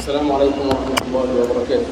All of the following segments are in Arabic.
السلام عليكم ورحمة الله وبركاته.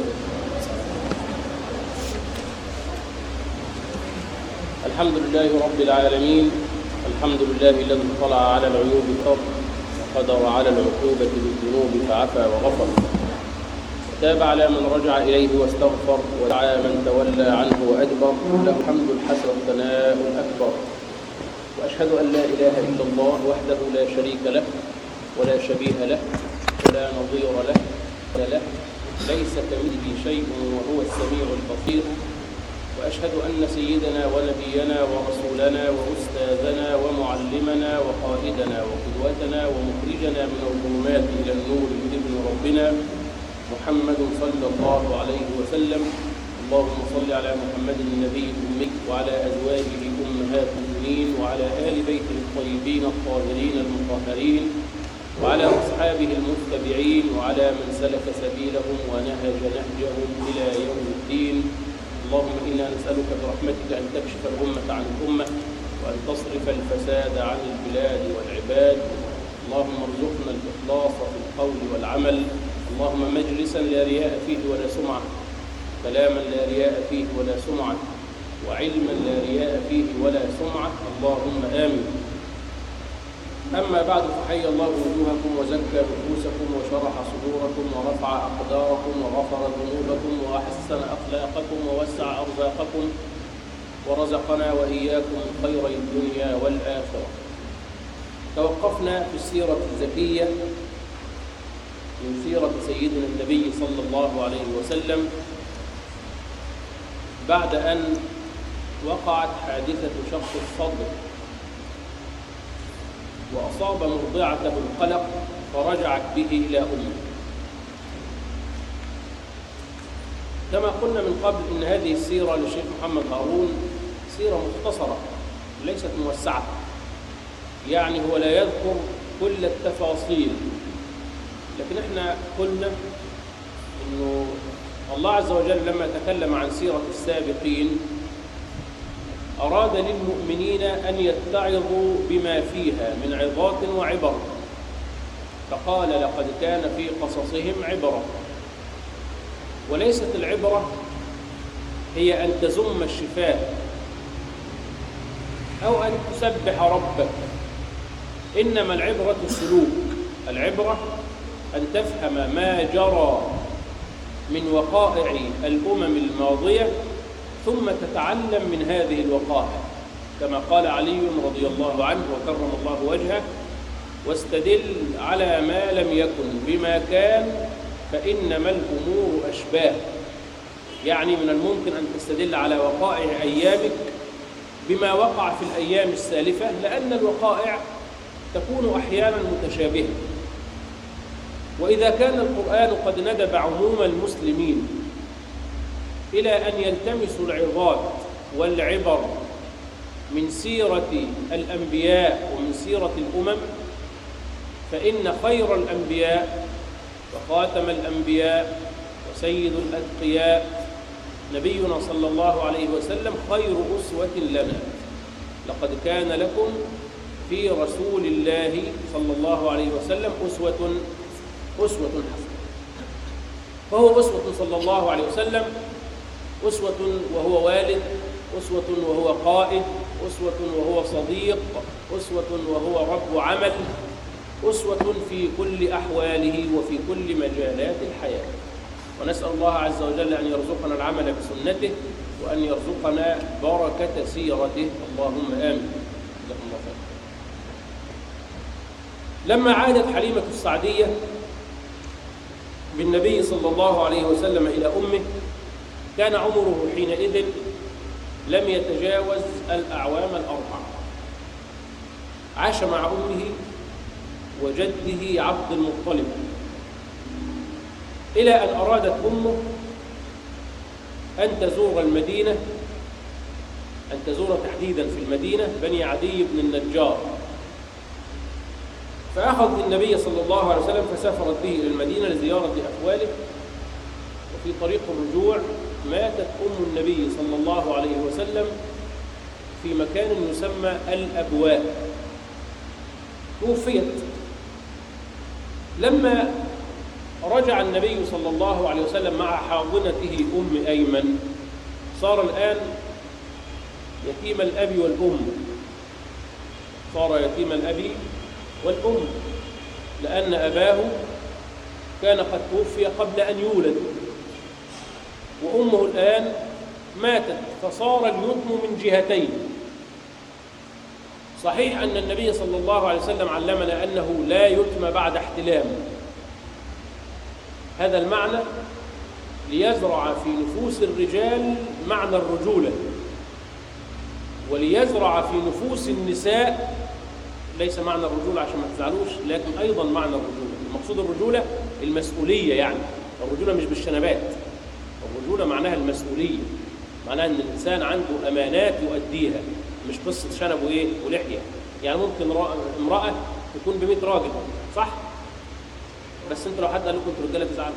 الحمد لله رب العالمين، الحمد لله الذي اطلع على العيوب وقدر على العقوبة بالذنوب فعفى وغفر، وتاب على من رجع إليه واستغفر، ودعا من تولى عنه وأدبر، له الحمد الحسن والثناء الأكبر. وأشهد أن لا إله إلا الله وحده لا شريك له ولا شبيه له ولا نظير له ليس كمثله شيء وهو السميع البصير. وأشهد أن سيدنا ونبينا ورسولنا وأستاذنا ومعلمنا وقائدنا وقدوتنا ومخرجنا من الظلمات إلى النور بإذن ربنا محمد صلى الله عليه وسلم. اللهم صل على محمد النبي الأمي وعلى أزواجه أمهات المؤمنين وعلى آل بيته الطيبين الطاهرين المطهرين وعلى أصحابه المتبعين وعلى من سلك سبيلهم ونهج نهجهم إلى يوم الدين. اللهم إنا نسألك برحمتك أن تكشف الأمة عن الأمة وأن تصرف الفساد عن البلاد والعباد. اللهم ارزقنا الإخلاص في القول والعمل. اللهم مجلسا لا رياء فيه ولا سمعة، كلاما لا رياء فيه ولا سمعة، وعلما لا رياء فيه ولا سمعة، اللهم آمين. أما بعد، فحي الله وجوهكم وزكى نفوسكم وشرح صدوركم ورفع أقداركم وغفر ذنوبكم وأحسن أخلاقكم ووسع أرزاقكم ورزقنا وإياكم خير الدنيا والآخرة. توقفنا في السيرة الزكية من سيرة سيدنا النبي صلى الله عليه وسلم بعد أن وقعت حادثة شق الصدر وأصاب مرضعته القلق فرجعت به إلى أمه. كما قلنا من قبل إن هذه السيرة للشيخ محمد هارون سيرة مختصرة ليست موسعة، يعني هو لا يذكر كل التفاصيل، لكن احنا قلنا إنه الله عز وجل لما تكلم عن سيرة السابقين أراد للمؤمنين أن يتعظوا بما فيها من عظات وعبر، فقال لقد كان في قصصهم عبرة. وليست العبرة هي أن تزم الشفاه أو أن تسبح ربك، إنما العبرة السلوك. العبرة أن تفهم ما جرى من وقائع الأمم الماضية ثم تتعلم من هذه الوقائع، كما قال علي رضي الله عنه وكرم الله وجهه: واستدل على ما لم يكن بما كان فإنما الأمور أشباه. يعني من الممكن أن تستدل على وقائع أيامك بما وقع في الأيام السالفة، لأن الوقائع تكون أحيانا متشابهة. وإذا كان القرآن قد ندب عموم المسلمين إلى أن يلتمسوا العظات والعبر من سيرة الأنبياء ومن سيرة الأمم، فإن خير الأنبياء وخاتم الأنبياء وسيد الأتقياء نبينا صلى الله عليه وسلم خير أسوة لنا. لقد كان لكم في رسول الله صلى الله عليه وسلم أسوة حسنة. فهو أسوة صلى الله عليه وسلم، أسوة وهو والد، أسوة وهو قائد، أسوة وهو صديق، أسوة وهو رب عمل، أسوة في كل أحواله وفي كل مجالات الحياة. ونسأل الله عز وجل أن يرزقنا العمل بسنته وأن يرزقنا بركة سيرته، اللهم آمين. جزاكم الله خير. لما عادت حليمة السعدية بالنبي صلى الله عليه وسلم إلى أمه كان عمره حينئذ لم يتجاوز الأعوام الأربعة. عاش مع أمه وجده عبد المطلب إلى أن أرادت أمه أن تزور المدينة، أن تزور تحديدا في المدينة بني عدي بن النجار، فأخذت النبي صلى الله عليه وسلم فسافرت به إلى المدينة لزيارة أخواله. وفي طريق الرجوع ماتت أم النبي صلى الله عليه وسلم في مكان يسمى الأبواء، توفيت. لما رجع النبي صلى الله عليه وسلم مع حاضنته أم أيمن، صار الآن يتيم الأب والأم، صار يتيم الأب والأم، لأن أباه كان قد توفي قبل أن يولد، وأمه الآن ماتت، فصار اليتم من جهتين. صحيح أن النبي صلى الله عليه وسلم علمنا أنه لا يتم بعد احتلام، هذا المعنى ليزرع في نفوس الرجال معنى الرجولة، وليزرع في نفوس النساء ليس معنى الرجولة عشان ما تزعلوش، لكن أيضا معنى الرجولة. المقصود الرجولة المسؤولية، يعني الرجولة مش بالشنبات، الرجولة معناها المسؤولية، معناها أن الإنسان عنده أمانات يؤديها، مش قصة شنب وإيه ولحية. يعني ممكن امرأة تكون ب100 راجل، صح؟ بس أنت لو حد قال لكم أنتوا رجالة تزعلوا.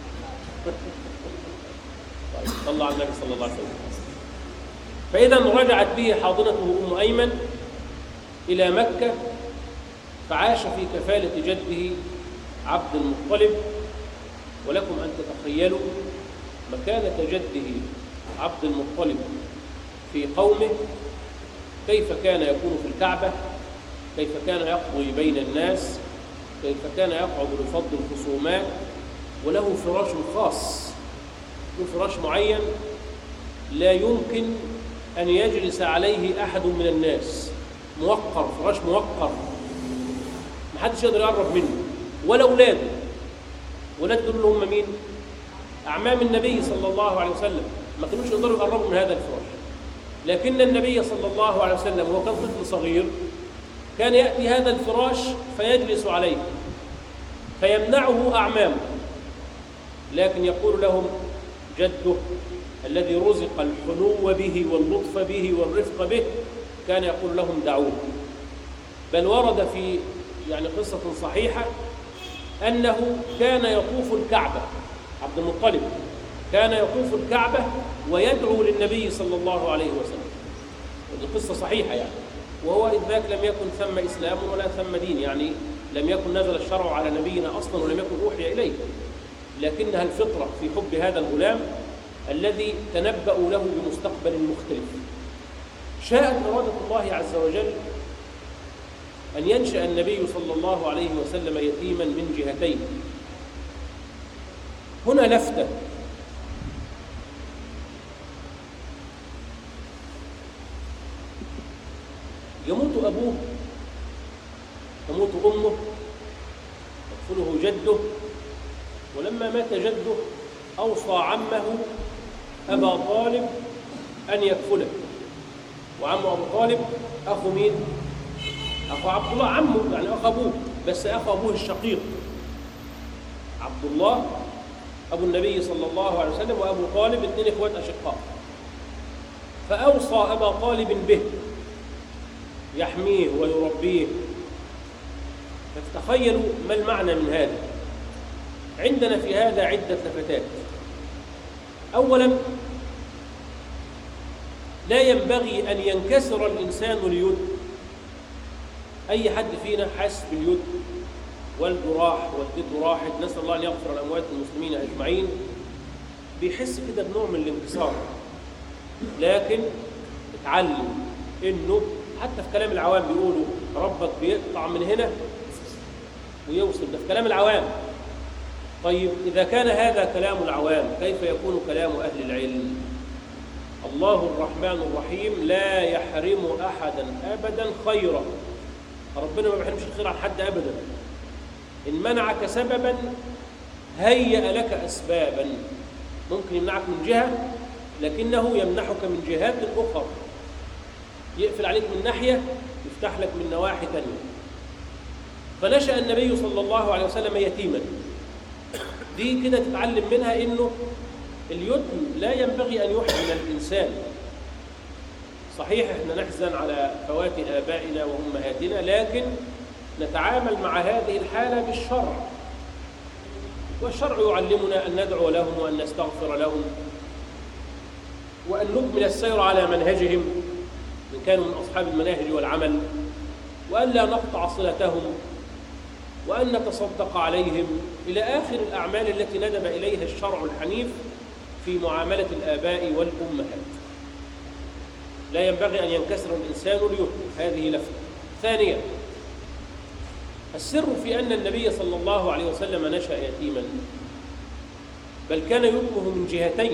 طيب صلى على النبي صلى الله عليه وسلم. فإذا رجعت به حاضنته أم أيمن إلى مكة، فعاش في كفالة جده عبد المطلب. ولكم أن تتخيلوا مكانة جده عبد المطلب في قومه، كيف كان يكون في الكعبة، كيف كان يقضي بين الناس، كيف كان يقعد لفض الخصومات، وله فراش خاص، له فراش معين لا يمكن أن يجلس عليه أحد من الناس، موقر، فراش موقر، محدش يقدر يقرب منه، ولا أولاده. ولاده دول هم مين؟ أعمام النبي صلى الله عليه وسلم، ما كانوش يقدروا يقربوا من هذا الفراش. لكن النبي صلى الله عليه وسلم وهو كان طفل صغير كان يأتي هذا الفراش فيجلس عليه، فيمنعه أعمامه، لكن يقول لهم جده الذي رزق الحنو به واللطف به والرفق به، كان يقول لهم دعوه. بل ورد في قصة صحيحة أنه كان يطوف الكعبة، عبد المطلب كان يطوف الكعبة ويدعو للنبي صلى الله عليه وسلم. القصة صحيحة وهو إذ ذاك لم يكن ثم إسلام ولا ثم دين، لم يكن نزل الشرع على نبينا أصلا ولم يكن أوحي إليه، لكنها الفطرة في حب هذا الغلام الذي تنبأوا له بمستقبل مختلف. شاءت إرادة الله عز وجل أن ينشأ النبي صلى الله عليه وسلم يتيما من جهتين. هنا لفتة، يموت أبوه، تموت أمه، يكفله جده، ولما مات جده أوصى عمه أبا طالب أن يكفله. وعم أبو طالب أخو مين؟ أخو عبد الله، عمه أخ أبوه، بس أخو أبوه الشقيق عبد الله أبو النبي صلى الله عليه وسلم، وأبو طالب 2 إخوات أشقاء. فأوصى أبا طالب به يحميه ويربيه. فتخيلوا ما المعنى من هذا. عندنا في هذا عدة لفتات. أولا، لا ينبغي أن ينكسر الإنسان اليد. أي حد فينا حاسس باليد، والده راح، والدته راحت، نسأل الله أن يغفر لأموات المسلمين أجمعين، بيحس كده بنوع من الانكسار. لكن اتعلم إنه حتى في كلام العوام بيقولوا ربك بيقطع من هنا ويوصل، ده في كلام العوام. طيب إذا كان هذا كلام العوام، كيف يكون كلام أهل العلم؟ الله الرحمن الرحيم لا يحرم أحدا أبدا خيرا. ربنا ما بيحرمش الخير عن حد أبدا. إن منعك سببا هيأ لك أسبابا. ممكن يمنعك من جهة، لكنه يمنحك من جهات أخرى. يقفل عليك من ناحية، يفتح لك من نواحي تانية. فنشأ النبي صلى الله عليه وسلم يتيما. دي كده تتعلم منها إنه اليتم لا ينبغي أن يحزن الإنسان. صحيح إحنا نحزن على فوات آبائنا وأمهاتنا، لكن نتعامل مع هذه الحالة بالشرع، والشرع يعلمنا أن ندعو لهم وأن نستغفر لهم وأن نكمل السير على منهجهم إن كانوا من أصحاب المناهج والعمل، وأن لا نقطع صلتهم وأن نتصدق عليهم إلى آخر الأعمال التي ندب إليها الشرع الحنيف في معاملة الآباء والأمهات. لا ينبغي أن ينكسر الإنسان ليتم. هذه لفتة. ثانيا، السر في أن النبي صلى الله عليه وسلم نشأ يتيما، بل كان يتمه من جهتين،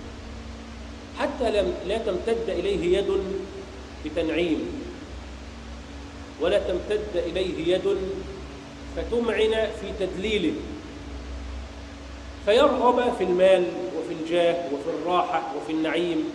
حتى لا تمتد إليه يد بتنعيم، ولا تمتد إليه يد فتمعن في تدليله، فيرغب في المال وفي الجاه وفي الراحة وفي النعيم،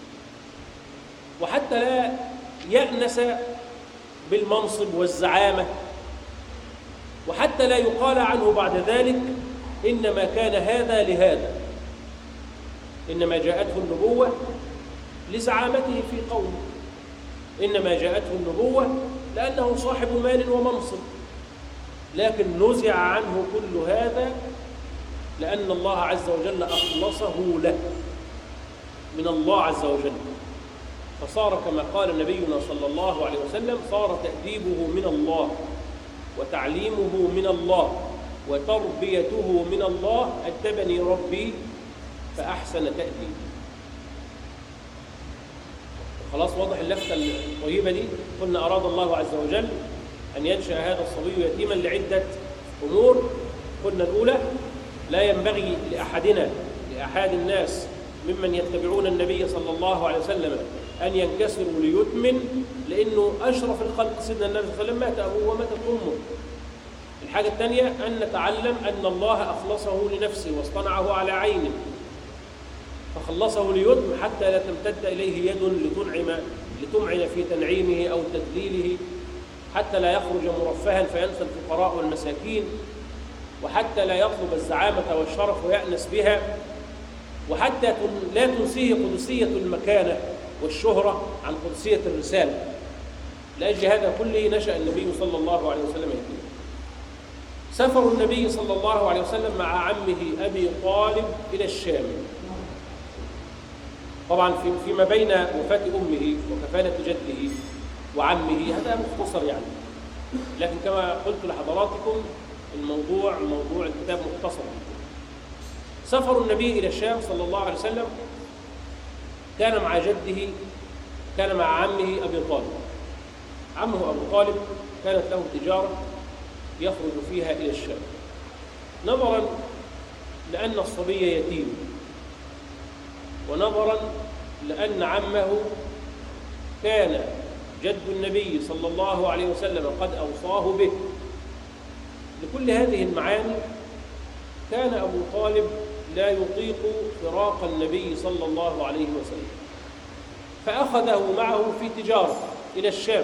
وحتى لا يأنس بالمنصب والزعامة، وحتى لا يقال عنه بعد ذلك إنما كان هذا لهذا، إنما جاءته النبوة لزعامته في قومه، إنما جاءته النبوة لأنه صاحب مال ومنصب، لكن نزع عنه كل هذا لأن الله عز وجل أخلصه له من الله عز وجل، فصار كما قال نبينا صلى الله عليه وسلم: صار تأديبه من الله وتعليمه من الله وتربيته من الله، أدبني ربي فأحسن تأديبي. خلاص واضح اللفتة الطيبة دي. قلنا أراد الله عز وجل أن ينشأ هذا الصبي يتيما لعدة أمور. قلنا الأولى: لا ينبغي لأحد الناس ممن يتبعون النبي صلى الله عليه وسلم أن ينكسروا ليتم، لأنه أشرف الخلق سيدنا النبي صلى الله عليه وسلم مات أبوه وماتت أمه. الحاجة الثانية أن نتعلم أن الله أخلصه لنفسه واصطنعه على عينه، فخلصه ليتم حتى لا تمتد إليه يد لتمعن في تنعيمه أو تدليله، حتى لا يخرج مرفها فينسى الفقراء والمساكين، وحتى لا يطلب الزعامة والشرف ويأنس بها، وحتى لا تنسيه قدسية المكانة والشهرة عن قدسية الرسالة. لأجل هذا كله نشأ النبي صلى الله عليه وسلم يتيما. سفر النبي صلى الله عليه وسلم مع عمه أبي طالب إلى الشام. طبعا فيما بين وفاة أمه وكفالة جده وعمه هذا مختصر يعني، لكن كما قلت لحضراتكم موضوع الكتاب مختصر. سفر النبي إلى الشام صلى الله عليه وسلم كان مع جده، كان مع عمه أبي طالب. عمه أبو طالب كانت له تجارة يخرج فيها إلى الشام، نظرا لأن الصبي يتيم، ونظرا لأن عمه كان جد النبي صلى الله عليه وسلم قد أوصاه به. لكل هذه المعاني كان أبو طالب لا يطيق فراق النبي صلى الله عليه وسلم، فأخذه معه في تجارة إلى الشام.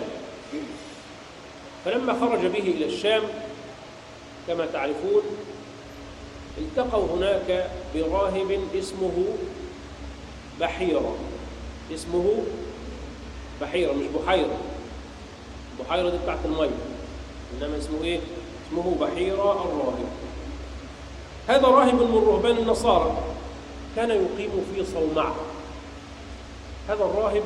فلما خرج به إلى الشام كما تعرفون التقوا هناك براهب اسمه بحيرة. اسمه بحيرة مش بحيرة، بحيرة دي بتاعت المية، إنما اسمه إيه؟ اسمه بحيرة الراهب. هذا راهب من رهبان النصارى كان يقيم في صومعة. هذا الراهب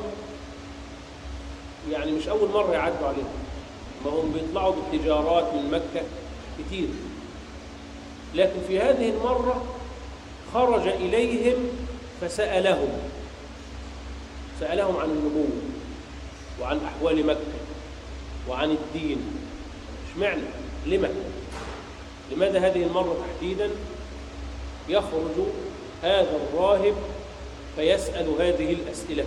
يعني مش أول مرة يعدوا عليه، ما هم بيطلعوا بالتجارات من مكة كتير، لكن في هذه المرة خرج إليهم فسألهم عن النبوة وعن أحوال مكة وعن الدين. اشمعنى؟ لماذا هذه المرة تحديدا يخرج هذا الراهب فيسأل هذه الأسئلة؟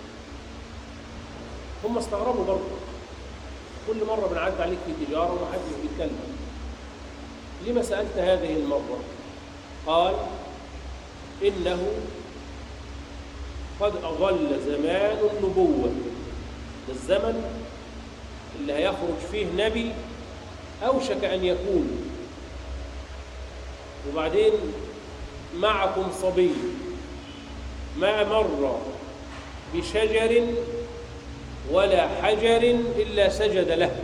هم استغربوا برضه، كل مرة بنعد عليك في تجارة ومحدش بيتكلم، لما سألت هذه المرة؟ قال: إنه قد أظل زمان النبوة، ده الزمن اللي هيخرج فيه نبي أوشك أن يكون، وبعدين معكم صبي ما مر بشجر ولا حجر إلا سجد له.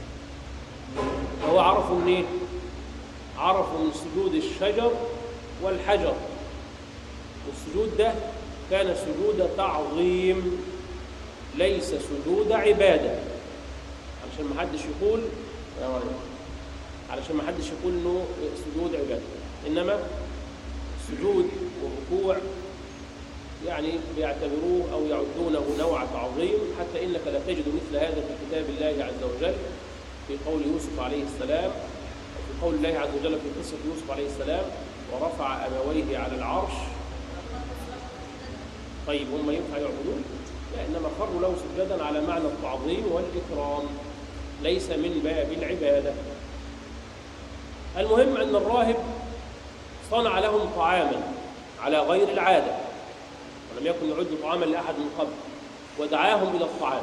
هو عرفوا منين؟ عرفوا من سجود الشجر والحجر، والسجود ده كان سجود تعظيم ليس سجود عبادة، عشان ما حدش يقول علشان ما حدش يقول إنه سجود عبادة، إنما السجود والركوع يعني بيعتبروه أو يعدونه نوع تعظيم، حتى إنك لا تجد مثل هذا في كتاب الله عز وجل في قول يوسف عليه السلام، في قول الله عز وجل في قصة يوسف عليه السلام: ورفع أبويه على العرش. طيب هم ينفع يعبدون؟ لا، إنما خروا له سجدا على معنى التعظيم والإكرام، ليس من باب العبادة. المهم أن الراهب صنع لهم طعاما على غير العادة، ولم يكن يعد طعاما لأحد من قبل، ودعاهم إلى الطعام.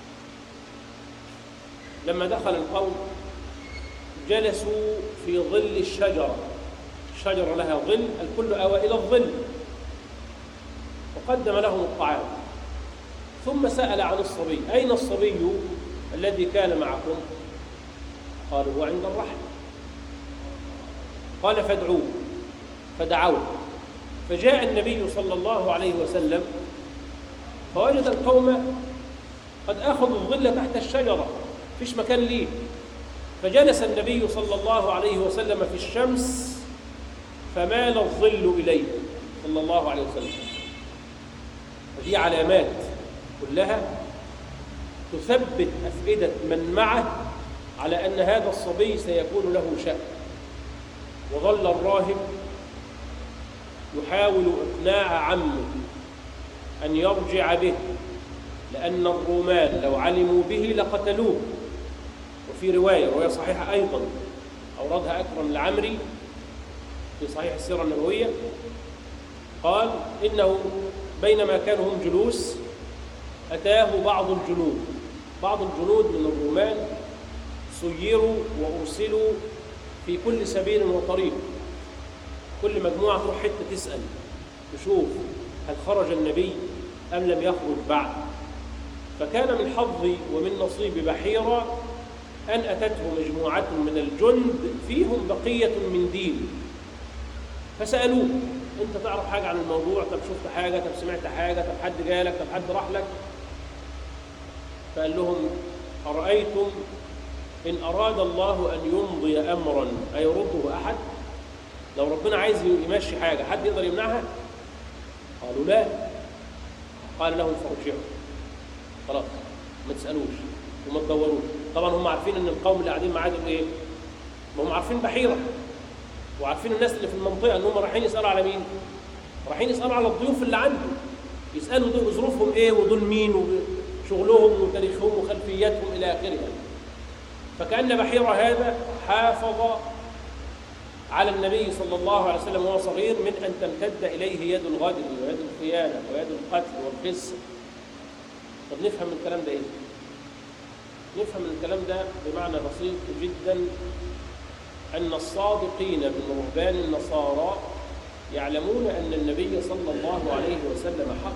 لما دخل القوم جلسوا في ظل الشجرة، الشجرة لها ظل، الكل آوى إلى الظل، وقدم لهم الطعام. ثم سأل عن الصبي: أين الصبي الذي كان معكم؟ قالوا: هو عند الرحل. قال: فادعوه. فدعوه، فجاء النبي صلى الله عليه وسلم فوجد القوم قد أخذوا الظل تحت الشجرة، فيش مكان ليه، فجلس النبي صلى الله عليه وسلم في الشمس فمال الظل إليه صلى الله عليه وسلم. هذه علامات كلها تثبت أفئدة من معه على أن هذا الصبي سيكون له شأن. وظل الراهب يحاول إقناع عمه أن يرجع به، لأن الرومان لو علموا به لقتلوه. وفي رواية صحيحة أيضا أوردها أكرم العمري في صحيح السيرة النبوية، قال: إنه بينما كانوا هم جلوس أتاه بعض الجنود من الرومان، سيروا وأرسلوا في كل سبيل وطريق، كل مجموعة تروح حتة تسأل تشوف هل خرج النبي أم لم يخرج بعد. فكان من حظي ومن نصيب بحيرة أن أتته مجموعة من الجند فيهم بقية من دين، فسألوه: أنت تعرف حاجة عن الموضوع؟ طب شفت حاجة؟ طب سمعت حاجة؟ طب حد جالك؟ طب حد راح لك؟ فقال لهم: أرأيتم إن أراد الله أن يمضي أمرا أيرده أحد؟ لو ربنا عايز يمشي حاجة حد يقدر يمنعها؟ قالوا: لا. قال لهم: فارجعوا، خلاص ما تسألوش وما تدوروش. طبعا هم عارفين ان القوم اللي قاعدين معاه دول ايه؟ ما هم عارفين بحيرة، وعارفين الناس اللي في المنطقة ان هم رايحين يسألوا على مين؟ رايحين يسألوا على الضيوف اللي عنده، يسألوا دول ظروفهم ايه، ودول مين، وشغلهم وتاريخهم وخلفياتهم الى اخره. فكأن بحيرة هذا حافظ على النبي صلى الله عليه وسلم وهو صغير من أن تمتد إليه يد الغدر ويد الخيانة ويد القتل والخس. طب نفهم من الكلام ده إيه؟ نفهم من الكلام ده بمعنى بسيط جدا، أن الصادقين من رهبان النصارى يعلمون أن النبي صلى الله عليه وسلم حق،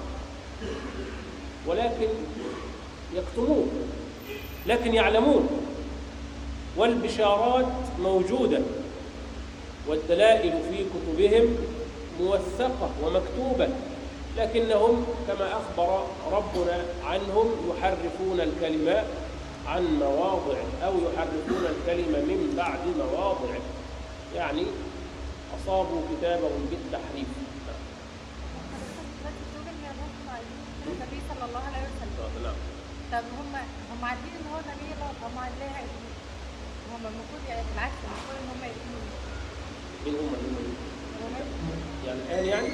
ولكن يكتمون، لكن يعلمون. والبشارات موجودة والدلائل في كتبهم موثقة ومكتوبة، لكنهم كما أخبر ربنا عنهم يحرفون الكلمة عن مواضعه، أو يحرفون الكلمة من بعد مواضعه، يعني أصابوا كتابهم بالتحريف. النبي صلى الله عليه وسلم. طب هم عارفين ان هو نبي الله، هم ليه هم المفروض يعني بالعكس المفروض ان هم يكونوا مين هم يعني الآن يعني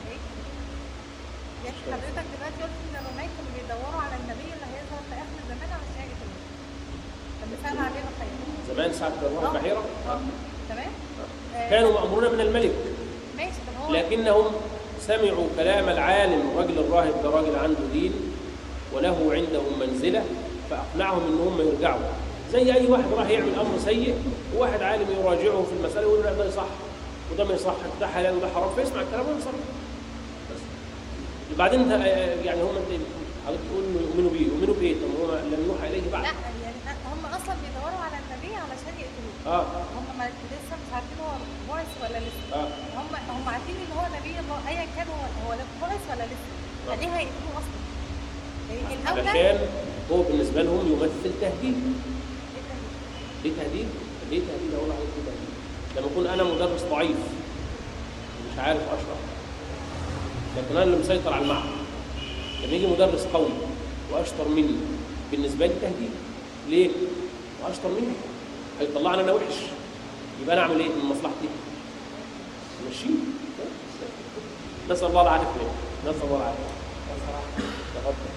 حضرتك دلوقتي قلت ان الرومان كانوا بيدوروا على النبي اللي هيظهر في اخر الزمان علشان يقتلوه. طب مثال علينا خير زمان ساعة الروح البحيرة تمام كانوا مأمورون من الملك، ماشي. طب هو لكنهم سمعوا كلام العالم، الرجل الراهب ده راجل عنده دين وله عندهم منزلة، فأقنعهم إن هم يرجعوا. زي أي واحد راح يعمل أمر سيء وواحد عالم يراجعه في المسألة ويقول له ده صح وده ما يصح، ده حلال وده حرام، فيسمع الكلام ويصح. بس بعدين يعني هم حضرتك تقول يؤمنوا بيه، يؤمنوا بإيه؟ طب هم لم يوحى إليه بعد. لا يعني هم أصلا بيدوروا على النبي علشان يقتلوه. هم ما لسه مش عارفين هو بعث ولا لسه. هم عارفين إن هو نبي الله أيا كان، هو بعث ولا لسه. فليه هيقتلوه أصلا؟ علشان هو بالنسبة لهم يمثل تهديد. ليه تهديد؟ ليه تهديد؟ اقول عليه كده لما اكون انا مدرس ضعيف مش عارف اشرح، لكن انا اللي مسيطر على المعهد. لما يجي مدرس قوي واشطر مني بالنسبه لي تهديد. ليه؟ واشطر مني هيطلعني انا وحش، يبقى انا اعمل ايه من مصلحتي؟ ماشي. نسال الله العافيه. نسال الله العافيه. تفضل.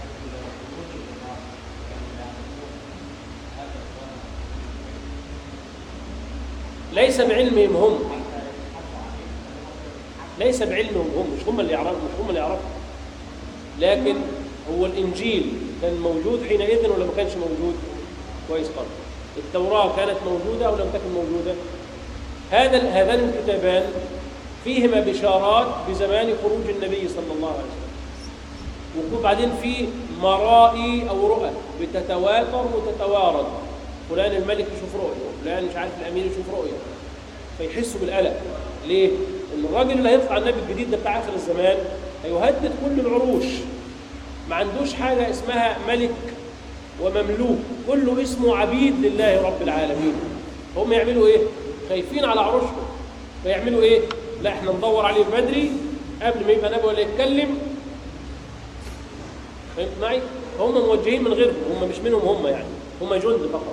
ليس بعلمهم هم، ليس بعلمهم هم، مش هم اللي يعرفوا، لكن هو الإنجيل كان موجود حينئذ ولا ما كانش موجود؟ كويس خالص. التوراة كانت موجودة أو لم تكن موجودة؟ هذان الكتابان فيهما بشارات بزمان خروج النبي صلى الله عليه وسلم، وبعدين في مرائي أو رؤى بتتواتر وتتوارد، فلان الملك يشوف رؤية، وفلان مش عارف الأمير يشوف رؤية، فيحسوا بالقلق. ليه؟ إن الراجل اللي هيطلع النبي الجديد ده بتاع آخر الزمان هيهدد كل العروش، ما عندوش حاجة اسمها ملك ومملوك، كله اسمه عبيد لله رب العالمين. هم يعملوا ايه؟ خايفين على عروشهم، فيعملوا ايه؟ لا احنا ندور عليه بدري قبل ما يبقى نبي ولا يتكلم. فهمت معي؟ هم موجهين من غيرهم، هم مش منهم هم، يعني هم جند فقط.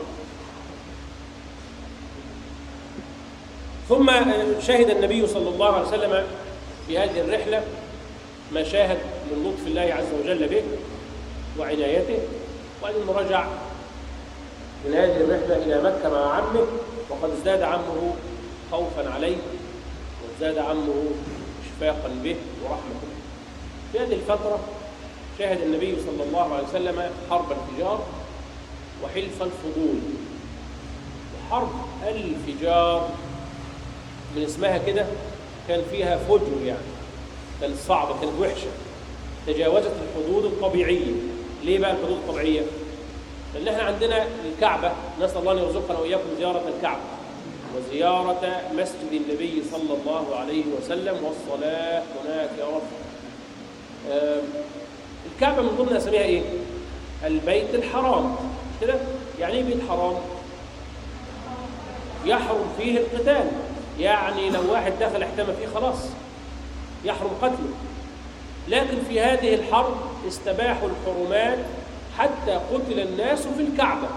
ثم شهد النبي صلى الله عليه وسلم في هذه الرحلة ما شاهد من لطف الله عز وجل به وعنايته، وبعدين رجع من هذه الرحلة إلى مكة مع عمه، وقد ازداد عمه خوفا عليه وازداد عمه إشفاقا به ورحمة به. في هذه الفترة شاهد النبي صلى الله عليه وسلم حرب الفجار وحلف الفضول. وحرب الفجار من اسمها كده كان فيها فجر، يعني كانت صعبة، كانت وحشة، تجاوزت الحدود الطبيعية. ليه بقى الحدود الطبيعية؟ لأن احنا عندنا الكعبة، نسأل الله أن يرزقنا وإياكم زيارة الكعبة وزيارة مسجد النبي صلى الله عليه وسلم والصلاة هناك يا رب. الكعبة من ضمن أسميها إيه؟ البيت الحرام كده. يعني إيه بيت حرام؟ يحرم فيه القتال، يعني لو واحد دخل احتمى فيه خلاص يحرم قتله. لكن في هذه الحرب استباحوا الحرمات حتى قتل الناس في الكعبة،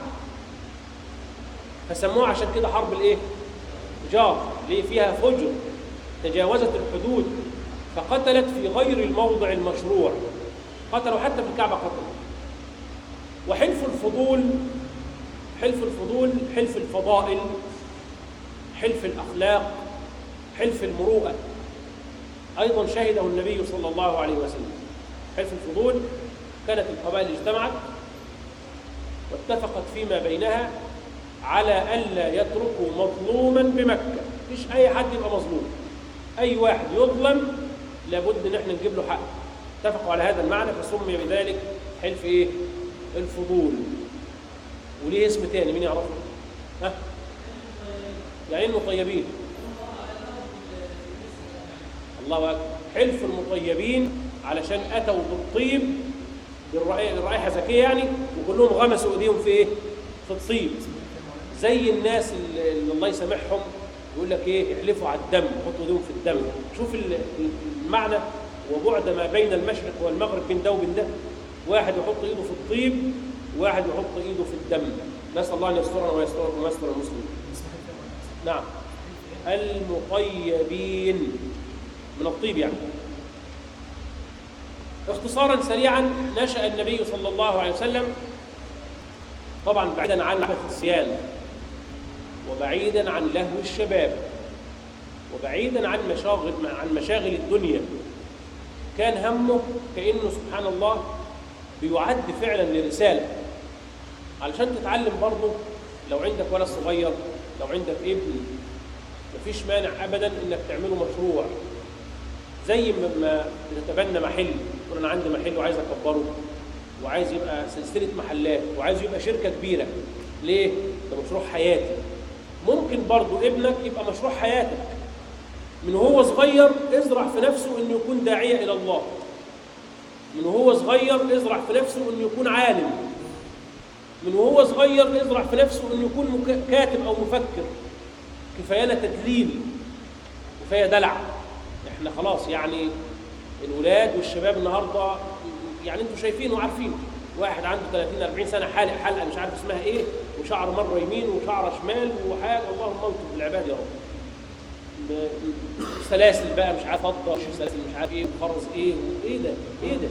فسموها عشان كده حرب الايه؟ فجار. ليه؟ فيها فجر، تجاوزت الحدود، فقتلت في غير الموضع المشروع، قتلوا حتى في الكعبة قتلوا. وحلف الفضول، حلف الفضول حلف الفضائل، حلف الأخلاق، حلف المروءة، أيضا شهده النبي صلى الله عليه وسلم. حلف الفضول كانت القبائل اجتمعت واتفقت فيما بينها على ألا يتركوا مظلوما بمكة، مش أي حد يبقى مظلوم، أي واحد يظلم لابد إن احنا نجيب له حق. اتفقوا على هذا المعنى فسمي بذلك حلف إيه؟ الفضول. وليه اسم تاني مين يعرفه؟ ها؟ يعني المطيبين. الله أكبر. حلف المطيبين علشان أتوا بالطيب، بالرائحة زكية يعني، وكلهم غمسوا ايديهم في ايه؟ في الطيب. زي الناس اللي الله يسامحهم يقول لك ايه؟ يحلفوا على الدم، يحطوا ايديهم في الدم. شوف المعنى وبعد ما بين المشرق والمغرب بين ده وبين ده. واحد يحط ايده في الطيب، وواحد يحط ايده في الدم. نسأل الله ان يسترنا ويستركم ويستر المسلمين. نعم. المطيبين من الطيب يعني. اختصارا سريعا، نشأ النبي صلى الله عليه وسلم طبعا بعيدا عن عبث الصيام، وبعيدا عن لهو الشباب، وبعيدا عن مشاغل الدنيا. كان همه كأنه سبحان الله بيعد فعلا لرسالة، علشان تتعلم برضه. لو عندك ولد صغير، لو عندك ابن، مفيش مانع ابدا انك تعمله مشروع. زي ما تتبنى محل، تقول انا عندي محل وعايز اكبره، وعايز يبقى سلسله محلات، وعايز يبقى شركه كبيره. ليه؟ ده مشروع حياتي. ممكن برضو ابنك يبقى مشروع حياتك. من هو صغير ازرع في نفسه انه يكون داعيه الى الله. من هو صغير ازرع في نفسه انه يكون عالم. من وهو صغير يزرع في نفسه انه يكون كاتب او مفكر. كفاية تدليل، كفاية دلع. احنا خلاص يعني الولاد والشباب النهارده يعني انتوا شايفين وعارفين، واحد عنده 30 40 سنه حالق حلقه مش عارف اسمها ايه، وشعر مره يمين وشعر شمال وحاجه، اللهم موت بالعباد يا رب. سلاسل بقى مش عارف فضه، مش سلاسل مش عارف ايه، وخرز ايه، ايه ده؟ ايه ده؟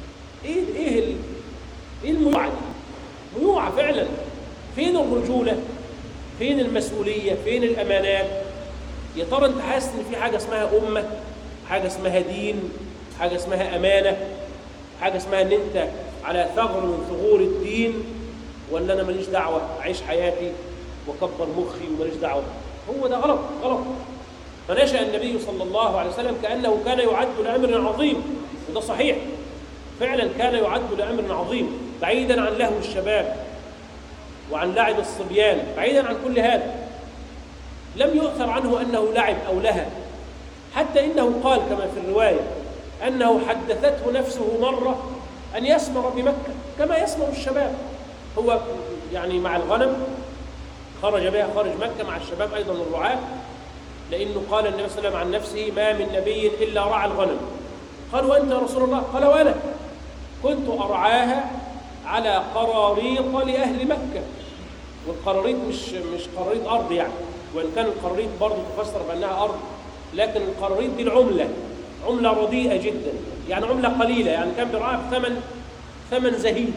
ايه الميوعه دي؟ ميوعه فعلا. فين الرجوله؟ فين المسؤوليه؟ فين الامانات؟ يا ترى انت حاسس ان في حاجه اسمها امه، حاجه اسمها دين، حاجه اسمها امانه، حاجه اسمها ان انت على ثغر من ثغور الدين، ولا انا ماليش دعوه اعيش حياتي واكبر مخي وماليش دعوه؟ هو ده غلط غلط. فنشأ النبي صلى الله عليه وسلم كأنه كان يعد لأمر عظيم، وده صحيح فعلا كان يعد لأمر عظيم، بعيدا عن لهو الشباب وعن لعب الصبيان، بعيدا عن كل هذا. لم يؤثر عنه أنه لعب أو لهى، حتى إنه قال كما في الرواية أنه حدثته نفسه مرة أن يسمر بمكة كما يسمر الشباب. هو يعني مع الغنم خرج بها خارج مكة مع الشباب أيضا الرعاة، لأنه قال النبي صلى الله عليه وسلم عن نفسه: ما من نبي إلا رعى الغنم. قالوا: وأنت يا رسول الله؟ قال: وأنا كنت أرعاها على قراريط لأهل مكة. والقراريط مش قراريط أرض يعني، وإن كان القراريط برضه تفسر بأنها أرض، لكن القراريط دي عملة رديئة جدا، يعني عملة قليلة، يعني كان بيرعاها بثمن زهيد.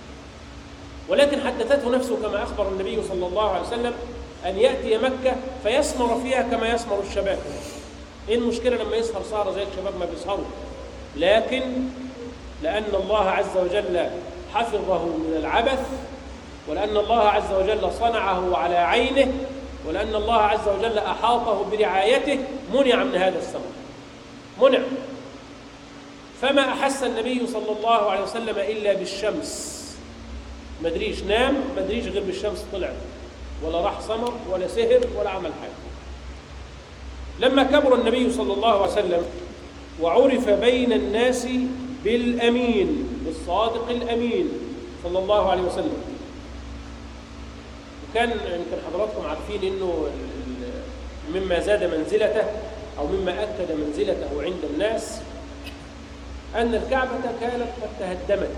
ولكن حدثته نفسه كما أخبر النبي صلى الله عليه وسلم أن يأتي مكة فيسمر فيها كما يسمر الشباب. إيه المشكلة لما يسهر سهرة زي الشباب ما بيسهروا؟ لكن لأن الله عز وجل حفظه من العبث، ولأن الله عز وجل صنعه على عينه، ولأن الله عز وجل أحاطه برعايته، منع من هذا السمر، منع. فما أحس النبي صلى الله عليه وسلم إلا بالشمس، ما ادريش نام، ما ادريش غير بالشمس طلعت، ولا راح سمر ولا سهر ولا عمل حاجة. لما كبر النبي صلى الله عليه وسلم وعرف بين الناس بالأمين، بالصادق الأمين صلى الله عليه وسلم، وكان يمكن حضراتكم عارفين إنه مما زاد منزلته أو مما أكد منزلته عند الناس أن الكعبة كانت قد تهدمت،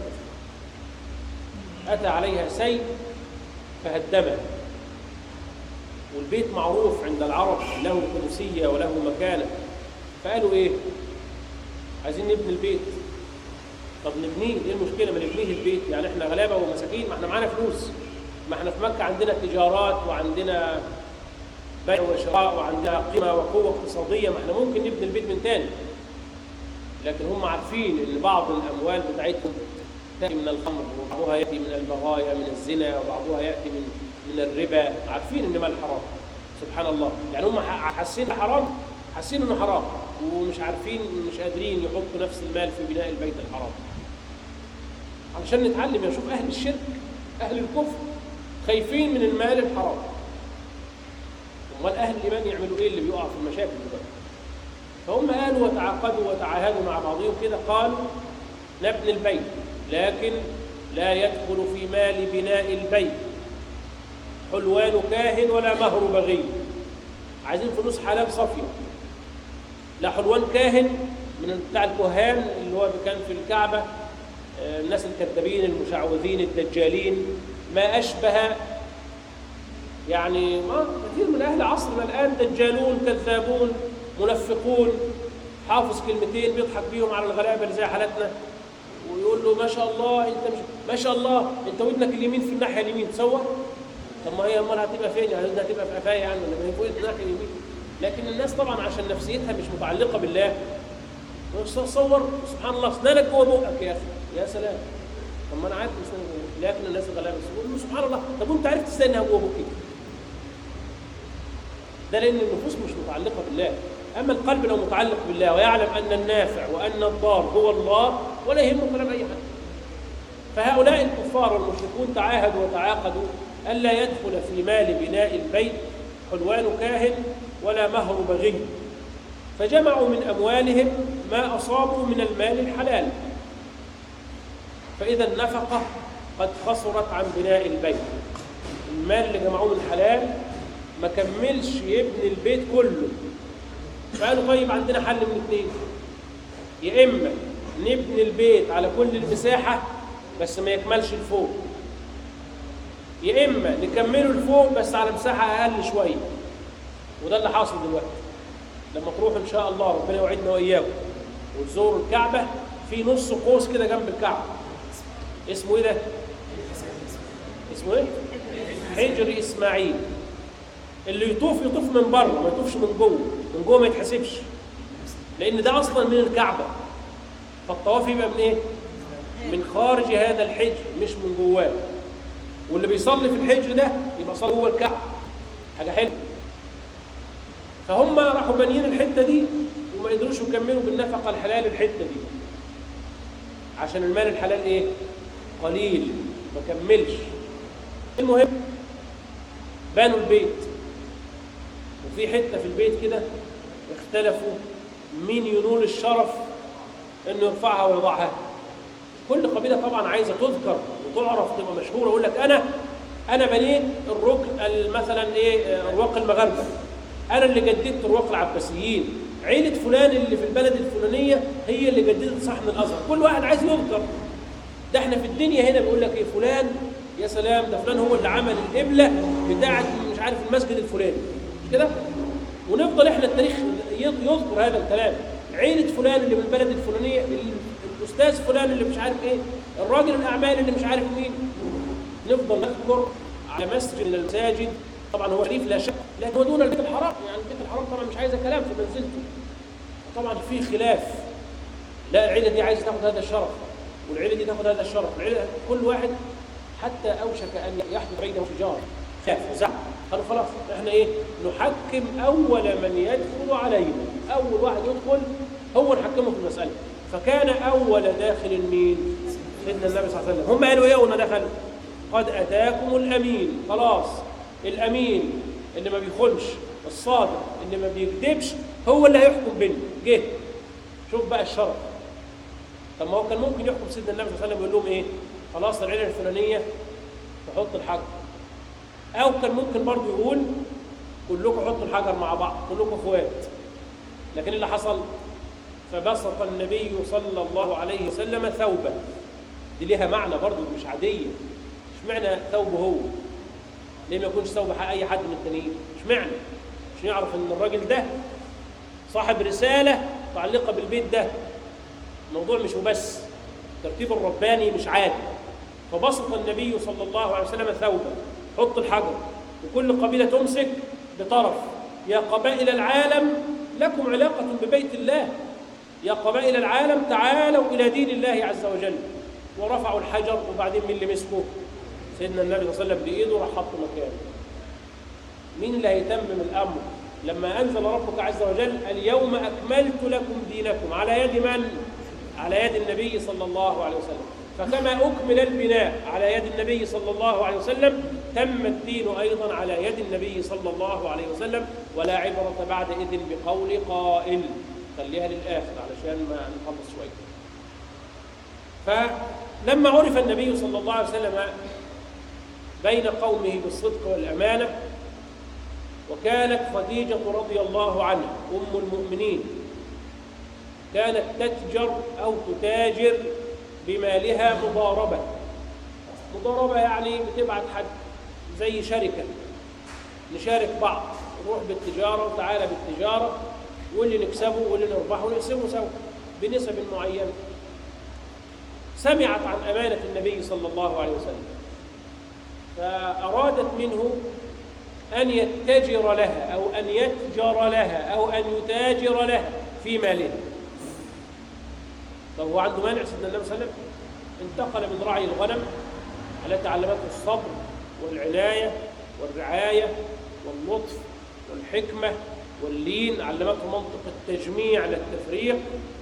أتى عليها سيل فهدمها. والبيت معروف عند العرب له قدسية وله مكانة، فقالوا إيه؟ عايزين نبني البيت. طب نبنيه، إيه المشكلة ما نبنيه البيت؟ يعني إحنا غلابة ومساكين، ما إحنا معانا فلوس، ما إحنا في مكة عندنا تجارات وعندنا بيع وشراء وعندنا قيمة وقوة اقتصادية، ما إحنا ممكن نبني البيت من تاني. لكن هم عارفين إن بعض الأموال بتاعتهم تأتي من الخمر، وبعضها يأتي من البغايا من الزنا، وبعضها يأتي من الربا، عارفين إن مال حرام. سبحان الله، يعني هم حاسين حرام، حاسين إنه حرام، ومش عارفين، مش قادرين يحطوا نفس المال في بناء البيت الحرام. علشان نتعلم، نشوف أهل الشرك أهل الكفر خايفين من المال الحرام. امال أهل الإيمان يعملوا إيه اللي بيقع في المشاكل دلوقتي؟ فهم قالوا وتعاقدوا وتعاهدوا مع بعضهم كده، قالوا نبني البيت، لكن لا يدخل في مال بناء البيت حلوان كاهن ولا مهر بغي. عايزين فلوس حلال صافية، لا حلوان كاهن من بتاع الكهان اللي هو كان في الكعبة، الناس الكذابين المشعوذين الدجالين، ما أشبه يعني ما كثير من أهل عصرنا الآن دجالون كذابون منفقون، حافظ كلمتين بيضحك بيهم على الغلابة اللي زي حالتنا، ويقول له ما شاء الله انت مش ما شاء الله انت ودنك اليمين في الناحيه اليمين، تصور؟ طب ما هي امال هتبقى فين؟ يعني هتبقى في قفايا يعني ولا ما هي فوق الناحيه اليمين؟ لكن الناس طبعا عشان نفسيتها مش متعلقه بالله، تصور سبحان الله اسنانك جوه بقك يا اخي، يا سلام. طب ما انا عارف اسنانك، لكن الناس الغلابه يقولوا سبحان الله، طب وانت عرفت تستنى جوه بقك؟ ده لان النفوس مش متعلقه بالله. أما القلب لو متعلق بالله ويعلم أن النافع وأن الضار هو الله، ولا يهمه كلام أي حد. فهؤلاء الكفار والمشركون تعاهدوا وتعاقدوا ألا يدخل في مال بناء البيت حلوان كاهن ولا مهر بغي، فجمعوا من أموالهم ما أصابوا من المال الحلال. فإذا النفقة قد قصرت عن بناء البيت. المال اللي جمعوه من الحلال ما كملش يبني البيت كله، فقالوا طيب عندنا حل من اثنين: يا إما نبني البيت على كل المساحة بس ما يكملش الفوق، يا إما نكمله الفوق بس على مساحة أقل شوية. وده اللي حاصل دلوقتي. لما تروح إن شاء الله ربنا يوعدنا وإياكم وتزوروا الكعبة، في نص قوس كده جنب الكعبة اسمه إيه ده؟ اسمه إيه؟ حجر إسماعيل. اللي يطوف من بره، ما يطوفش من جوه. من جوه ما يتحسبش، لأن ده أصلا من الكعبة، فالطواف يبقى من إيه؟ من خارج هذا الحجر مش من جواه. واللي بيصلي في الحجر ده يبقى صلي جوه الكعبة، حاجة حلوة. فهم راحوا بانيين الحتة دي وما قدروش يكملوا بالنفقة الحلال الحتة دي، عشان المال الحلال إيه؟ قليل ما كملش. المهم بانوا البيت، وفي حتة في البيت كده اختلفوا مين ينول الشرف انه يرفعها ويضعها. كل قبيلة طبعا عايزة تذكر وتعرف تبقى مشهورة، يقول لك انا بنيت الركن مثلا ايه، رواق المغاربة، انا اللي جددت رواق العباسيين، عيلة فلان اللي في البلد الفلانية هي اللي جددت صحن الازهر. كل واحد عايز يذكر. ده احنا في الدنيا هنا بيقول لك ايه، فلان يا سلام، ده فلان هو اللي عمل القبلة بتاعت مش عارف المسجد الفلاني، مش كده؟ ونفضل احنا التاريخ يذكر هذا الكلام. عيلة فلان اللي من البلد الفلانية، الأستاذ فلان اللي مش عارف ايه، الراجل الأعمال اللي مش عارف مين. نفضل نذكر على مسجد من المساجد. طبعا هو شريف لا شك، لكن هو دون البيت الحرام. يعني البيت الحرام طبعا مش عايزة كلام في منزلته. طبعا في خلاف، لا العيلة دي عايزة تاخد هذا الشرف والعيلة دي تاخد هذا الشرف، العيلة كل واحد حتى أوشك أن يحدث بينهم شجار خاف وزعل. قالوا خلاص احنا ايه، نحكم أول من يدخل علينا، أول واحد يدخل هو نحكمه في المسألة. فكان أول داخل مين؟ سيدنا النبي صلى الله عليه وسلم. هم قالوا ايه أول ما دخلوا؟ قد أتاكم الأمين. خلاص الأمين اللي ما بيخونش، الصادق اللي ما بيكذبش، هو اللي هيحكم بينا. جه شوف بقى الشرف. طب ما هو كان ممكن يحكم سيدنا النبي صلى الله عليه وسلم ويقول لهم ايه، خلاص العيله الفلانيه تحط الحجر، او كان ممكن برضه يقول كلكم حطوا الحجر مع بعض، كلكم اخوات. لكن اللي حصل فبسط النبي صلى الله عليه وسلم ثوبا. دي ليها معنى برضه مش عاديه. اشمعنى ثوبه هو؟ ليه ما يكونش ثوب اي حد من التانيين؟ اشمعنى؟ عشان يعرف ان الراجل ده صاحب رساله متعلقه بالبيت ده. الموضوع مش وبس، الترتيب الرباني مش عادي. فبسط النبي صلى الله عليه وسلم ثوبا، حط الحجر، وكل قبيلة تمسك بطرف. يا قبائل العالم لكم علاقة ببيت الله، يا قبائل العالم تعالوا إلى دين الله عز وجل. ورفعوا الحجر، وبعدين مين اللي مسكه؟ سيدنا النبي صلى الله عليه وسلم بإيده راح حطه مكانه. مين اللي هيتمم الأمر؟ لما أنزل ربك عز وجل اليوم أكملت لكم دينكم، على يد من؟ على يد النبي صلى الله عليه وسلم. فكما أكمل البناء على يد النبي صلى الله عليه وسلم، تم الدين أيضا على يد النبي صلى الله عليه وسلم. ولا عبرة بعد إذن بقول قائل. خليها للآخر علشان ما نخلص شوية. فلما عرف النبي صلى الله عليه وسلم بين قومه بالصدق والأمانة، وكانت خديجة رضي الله عنها أم المؤمنين كانت تتجر أو تتاجر بمالها مضاربة. مضاربة يعني بتبعت حد زي شركة، نشارك بعض، نروح بالتجارة وتعالى بالتجارة، واللي نكسبه واللي نربحه ونقسمه سوا بنسب معينة. سمعت عن أمانة النبي صلى الله عليه وسلم، فأرادت منه أن يتجر لها أو أن يتجر لها أو أن يتاجر لها في مالها. طب هو عنده مانع سيدنا النبي صلى الله عليه وسلم؟ انتقل من رعي الغنم التي علمته الصبر والعناية والرعاية واللطف والحكمة واللين، علمته منطق التجميع للتفريق،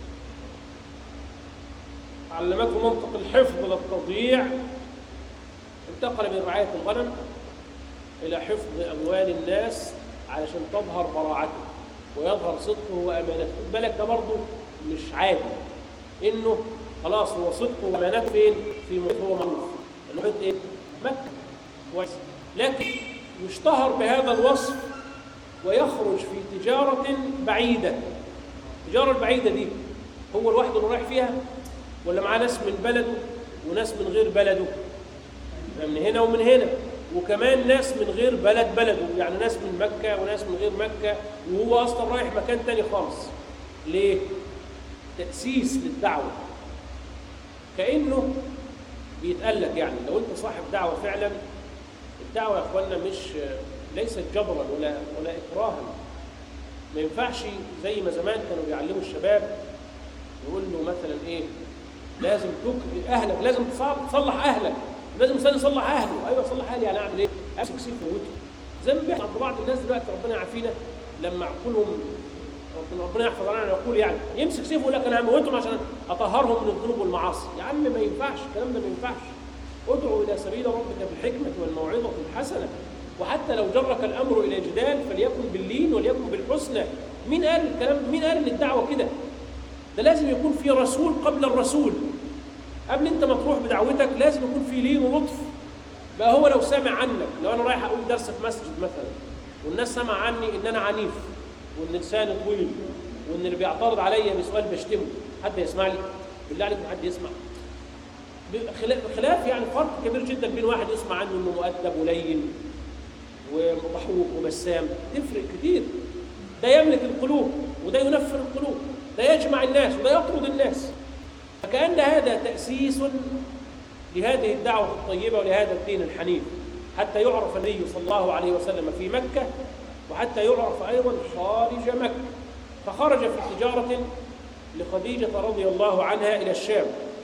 علمته منطق الحفظ للتضييع. انتقل من رعاية الغنم إلى حفظ أموال الناس علشان تظهر براعته ويظهر صدقه وأمانته. خد بالك ده برضه مش عادي، إنه خلاص هو صدقه وأمانته فين؟ في هو معروف. المحيط إيه؟ مكة. كويس. لكن يشتهر بهذا الوصف ويخرج في تجارة بعيدة. التجارة البعيدة دي هو لوحده اللي رايح فيها ولا معاه ناس من بلده وناس من غير بلده؟ من هنا ومن هنا، وكمان ناس من غير بلده، يعني ناس من مكة وناس من غير مكة، وهو أصلا رايح مكان تاني خالص. ليه؟ تأسيس للدعوة. كأنه بيتقلك يعني لو أنت صاحب دعوة فعلا، الدعوة يا أخوانا ليست جبرا ولا إكراها. ما ينفعش زي ما زمان كانوا بيعلموا الشباب، يقول له مثلا إيه، لازم تكرم أهلك، لازم تصلح أهلك، لازم الإنسان يصلح أهله. أيوة صلح أهلي، يعني أعمل إيه؟ أمسك سيف ووته. زي ما بيحصل عند بعض الناس دلوقتي، ربنا يعافينا، لما عقولهم ربنا يحفظ علينا يقول يعني يمسك سيفه ويقول لك أنا هموتهم عشان أطهرهم من الذنوب والمعاصي. يا عم ما ينفعش الكلام ده، ما ينفعش. ادعو إلى سبيل ربك بالحكمة والموعظة الحسنة، وحتى لو جرك الأمر إلى جدال فليكن باللين وليكن بالحسنى. مين قال الكلام؟ مين قال إن الدعوة كده؟ ده لازم يكون في رسول قبل الرسول. قبل أنت ما تروح بدعوتك لازم يكون في لين ولطف. بقى هو لو سامع عنك، لو أنا رايح أقول درس في مسجد مثلا والناس سمع عني إن أنا عنيف وإن لساني طويل وإن اللي بيعترض عليا بسؤال بشتمه، حد يسمع لي؟ بالله عليكم حد يسمع؟ خلاف يعني فرق كبير جدا بين واحد يسمع عنه إنه مؤدب ولين وضحوك وبسام، تفرق كتير. ده يملك القلوب وده ينفر القلوب، ده يجمع الناس وده يطرد الناس. فكأن هذا تأسيس لهذه الدعوة الطيبة ولهذا الدين الحنيف، حتى يعرف النبي صلى الله عليه وسلم في مكة، وحتى يعرف أيضا خارج مكة. فخرج في تجارة لخديجة رضي الله عنها إلى الشام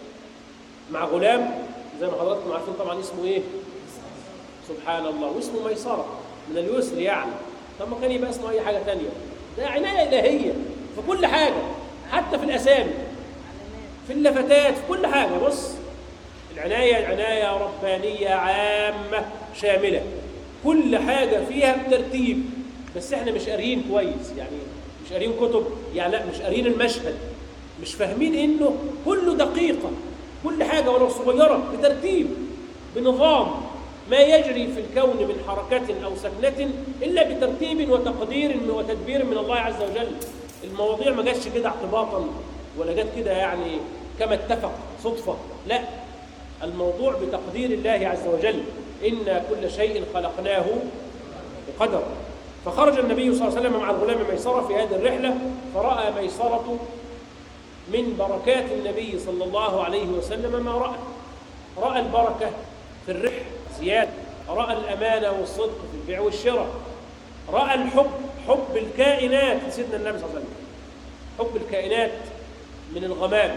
مع غلام، زي ما حضراتكم عارفين طبعا اسمه إيه؟ سبحان الله، واسمه ميسرة من اليسر يعني. طب ما كان يبقى اسمه أي حاجة تانية. ده عناية إلهية في كل حاجة، حتى في الأسامي، في اللفتات، في كل حاجة. بص، العناية عناية ربانية عامة شاملة، كل حاجة فيها بترتيب. بس احنا مش قاريين كويس، يعني مش قاريين كتب، يعني لا مش قاريين المشهد، مش فاهمين انه كله دقيقة، كل حاجة ولو صغيرة بترتيب بنظام. ما يجري في الكون من حركة أو سكنة إلا بترتيب وتقدير وتدبير من الله عز وجل. المواضيع ما جاتش كده اعتباطا ولا جات كده يعني كما اتفق صدفة، لا، الموضوع بتقدير الله عز وجل. إنا كل شيء خلقناه بقدر. فخرج النبي صلى الله عليه وسلم مع الغلام ميسرة في هذه الرحلة، فرأى ميسرة من بركات النبي صلى الله عليه وسلم ما رأى البركة في الرحلة زيادة، رأى الأمانة والصدق في البيع والشراء، رأى الحب، حب الكائنات لسيدنا النبي صلى الله عليه وسلم، حب الكائنات من الغمام.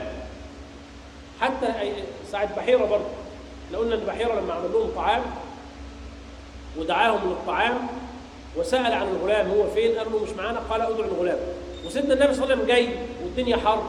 حتى ساعة بحيرة برضه، لو قلنا ان بحيرة لما عمل لهم طعام ودعاهم للطعام وسأل عن الغلام هو فين، قالوا له مش معانا، قال ادعوا الغلام. وسيدنا النبي صلى الله عليه وسلم جاي والدنيا حر،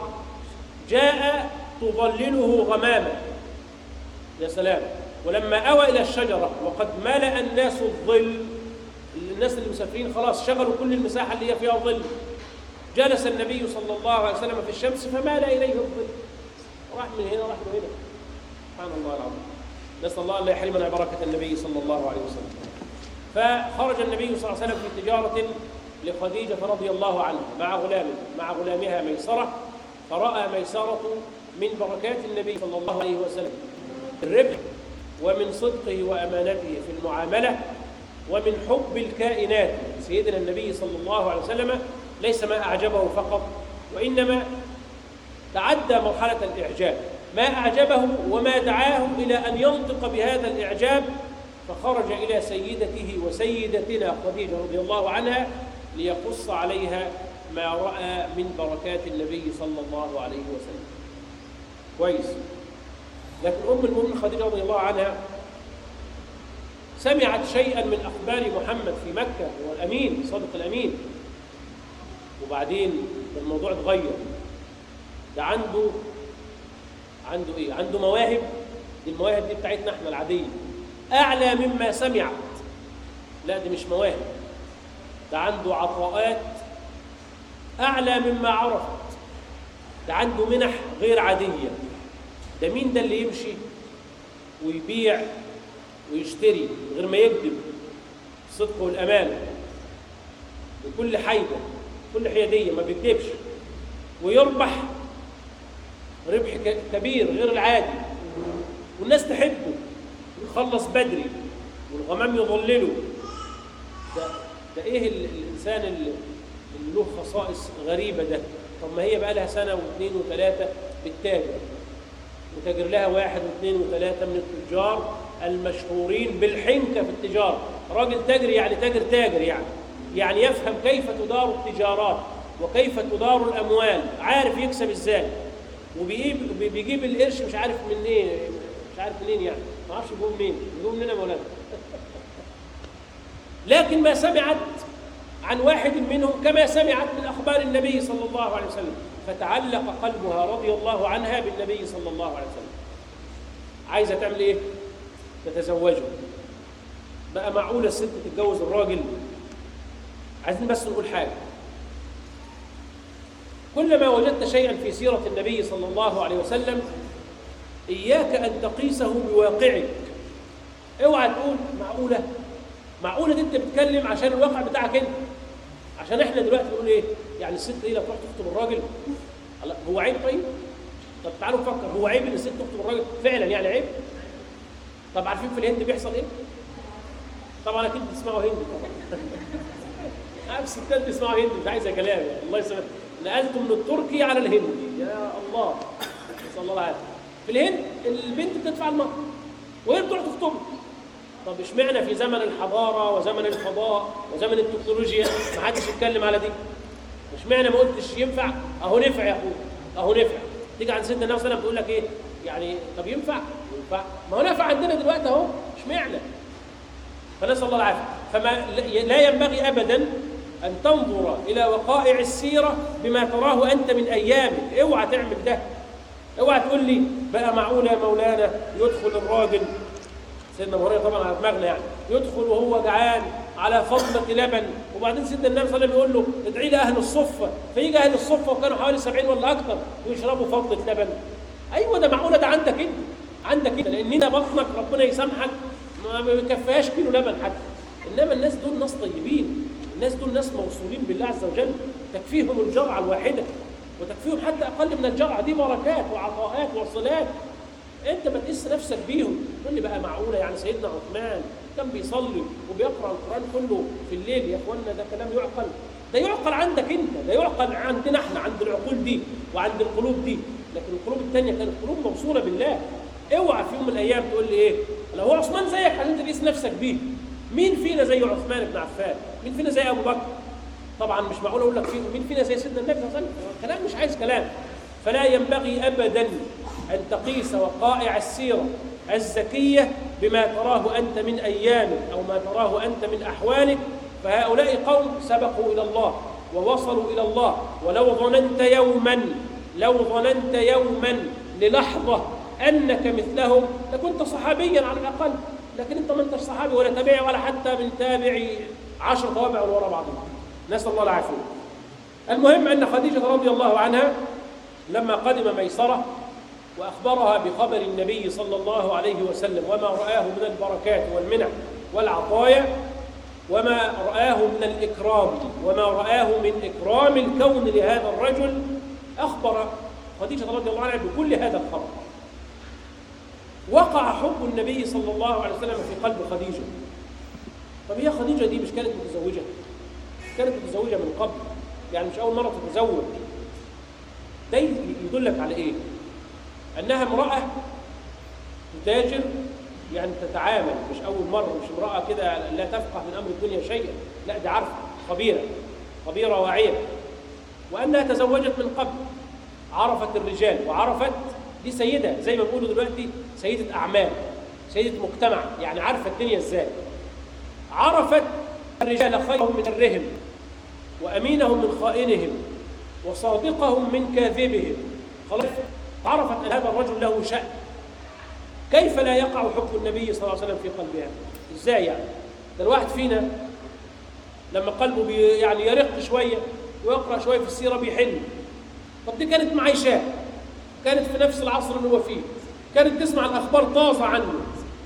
جاء تظلله غمامة، يا سلام. ولما أوى إلى الشجرة وقد ملأ الناس الظل، الناس اللي مسافرين خلاص شغلوا كل المساحة اللي هي فيها ظل، جلس النبي صلى الله عليه وسلم في الشمس فمال إليه الظل، راح من هنا راح من هنا. سبحان الله العظيم. نسأل الله أن لا يحرمنا بركة النبي صلى الله عليه وسلم. فخرج النبي صلى الله عليه وسلم في تجارة لخديجة رضي الله عنها مع غلامها ميسرة، فرأى ميسرة من بركات النبي صلى الله عليه وسلم الربح، ومن صدقه وأمانته في المعاملة، ومن حب الكائنات. سيدنا النبي صلى الله عليه وسلم ليس ما أعجبه فقط، وإنما تعدى مرحلة الإعجاب، ما أعجبه وما دعاه إلى أن ينطق بهذا الإعجاب، فخرج إلى سيدته وسيدتنا خديجة رضي الله عنها ليقص عليها ما رأى من بركات النبي صلى الله عليه وسلم. كويس. لكن أم المؤمنين خديجة رضي الله عنها سمعت شيئا من أخبار محمد في مكة، هو الأمين، صادق الأمين، وبعدين الموضوع اتغير. ده عنده إيه؟ عنده مواهب، دي المواهب دي بتاعتنا احنا العادية، أعلى مما سمعت. لا دي مش مواهب، ده عنده عطاءات أعلى مما عرفت، ده عنده منح غير عادية. ده مين ده اللي يمشي ويبيع ويشتري من غير ما يكذب، الصدق والأمانة بكل حيدة، كل حيادية، ما بيكذبش، ويربح ربح كبير غير العادي، والناس تحبه، يخلص بدري والغمام يظلله. ده ايه الانسان اللي له خصائص غريبه ده؟ طب ما هي بقى لها سنه واثنين وثلاثه بالتاجر، وتاجر لها واحد واثنين وثلاثه من التجار المشهورين بالحنكه في التجاره. راجل تاجر يعني تاجر يعني يفهم كيف تدار التجارات وكيف تدار الاموال، عارف يكسب ازاي، وبيجيب القرش مش عارف من ايه، مش عارف منين، يعني ما اعرفش يجيبوه منين، يجيبوه منين يا مولانا؟ لكن ما سمعت عن واحد منهم كما سمعت من اخبار النبي صلى الله عليه وسلم، فتعلق قلبها رضي الله عنها بالنبي صلى الله عليه وسلم. عايزه تعمل ايه؟ تتزوجه. بقى معقوله الست تتجوز الراجل؟ عايزين بس نقول حاجه، كلما وجدت شيئا في سيره النبي صلى الله عليه وسلم إياك أن تقيسه بواقعك. اوعى تقول معقولة دي أنت بتتكلم عشان الواقع بتاعك أنت، عشان إحنا دلوقتي بنقول إيه؟ يعني الست دي لا تروح تخطب الراجل؟ هو عيب؟ طيب طب تعالوا نفكر، هو عيب إن الست تخطب الراجل؟ فعلا يعني عيب؟ طب عارفين في الهند بيحصل إيه؟ طبعا أكيد بتسمعوا هندي طبعا. عارف الستات بيسمعوا هندي، مش عايزة كلام يعني، الله يسلمك، نقلتوا من التركي على الهندي، يا الله، نسأل الله العافية. في الهند البنت بتدفع المهر وهي بتروح تخطب. طب اشمعنى في زمن الحضاره وزمن الفضاء وزمن التكنولوجيا ما حدش يتكلم على دي؟ اشمعنى ما قلتش ينفع؟ اهو نفع يا اخويا، اهو نفع. تيجي عند سيدنا النبي صلى الله عليه وسلم تقول لك ايه؟ يعني طب ينفع؟ ما هو نفع عندنا دلوقتي اهو، اشمعنى؟ فنسال الله العافيه. فما لا ينبغي ابدا ان تنظر الى وقائع السيره بما تراه انت من ايامك، اوعى تعمل ده. اوعى تقول لي بقى معقوله يا مولانا يدخل الراجل، سيدنا ابو هريره طبعا على دماغنا يعني، يدخل وهو جعان على فضله لبن، وبعدين سيدنا النبي صلى الله عليه وسلم يقول له ادعي لي اهل الصفه، فيجي اهل الصفه وكانوا حوالي 70 ولا اكثر ويشربوا فضله لبن. ايوه ده معقوله، ده عندك انت لان انت بطنك ربنا يسامحك ما بيكفيهاش كيلو لبن حتى. انما الناس دول ناس طيبين، الناس دول ناس موصولين بالله عز وجل، تكفيهم الجرعه الواحده وتكفيهم حتى اقل من الجرعه، دي بركات وعطاءات وصلات. انت ما تقيس نفسك بيهم. تقول لي بقى معقوله يعني سيدنا عثمان كان بيصلي وبيقرا القران كله في الليل؟ يا اخوانا ده كلام يعقل؟ ده يعقل عندك انت، ده يعقل عندنا احنا، عند العقول دي وعند القلوب دي، لكن القلوب الثانيه كانت قلوب موصوله بالله. اوعى في يوم من الايام تقول لي ايه؟ لو هو عثمان زيك عشان تقيس نفسك بيه. مين فينا زي عثمان بن عفان؟ مين فينا زي ابو بكر؟ طبعا مش معقول اقول لك مين فينا زي سيدنا النبي صلى الله عليه وسلم، كلام مش عايز كلام. فلا ينبغي ابدا ان تقيس وقائع السيره الزكيه بما تراه انت من ايامك او ما تراه انت من احوالك. فهؤلاء قوم سبقوا الى الله ووصلوا الى الله، ولو ظننت يوما للحظه انك مثلهم لكنت صحابيا على الاقل، لكن انت ما انتش صحابي ولا تابعي ولا حتى من تابعي 10 توابع ورا بعضهم، نسال الله العافيه. المهم ان خديجه رضي الله عنها لما قدم ميسره واخبرها بخبر النبي صلى الله عليه وسلم وما رآه من البركات والمنح والعطايا وما رآه من الإكرام وما رآه من إكرام الكون لهذا الرجل، أخبر خديجة رضي الله عنها بكل هذا الخبر. وقع حب النبي صلى الله عليه وسلم في قلب خديجة. طب هي خديجة دي مش كانت متزوجة؟ كانت متزوجة من قبل، يعني مش أول مرة تتزوج. ده يدلك على إيه؟ أنها امرأة تتاجر، يعني تتعامل، مش أول مرة، مش امرأة كده لا تفقه من أمر الدنيا شيئا، لا دي عارفة، خبيرة واعية. وأنها تزوجت من قبل، عرفت الرجال وعرفت، دي سيدة زي ما بيقولوا دلوقتي سيدة أعمال، سيدة مجتمع، يعني عارفة الدنيا إزاي. عرفت الرجال خيرهم من شرهم وأمينهم من خائنهم وصادقهم من كاذبهم. خلاص عرفت أن هذا الرجل له شأن. كيف لا يقع حب النبي صلى الله عليه وسلم في قلبها؟ إزاي يعني؟ ده الواحد فينا لما قلبه يعني يرق شوية ويقرأ شوية في السيرة بيحن. طب دي كانت معيشاه، كانت في نفس العصر اللي هو فيه، كانت تسمع الأخبار طازة عنه،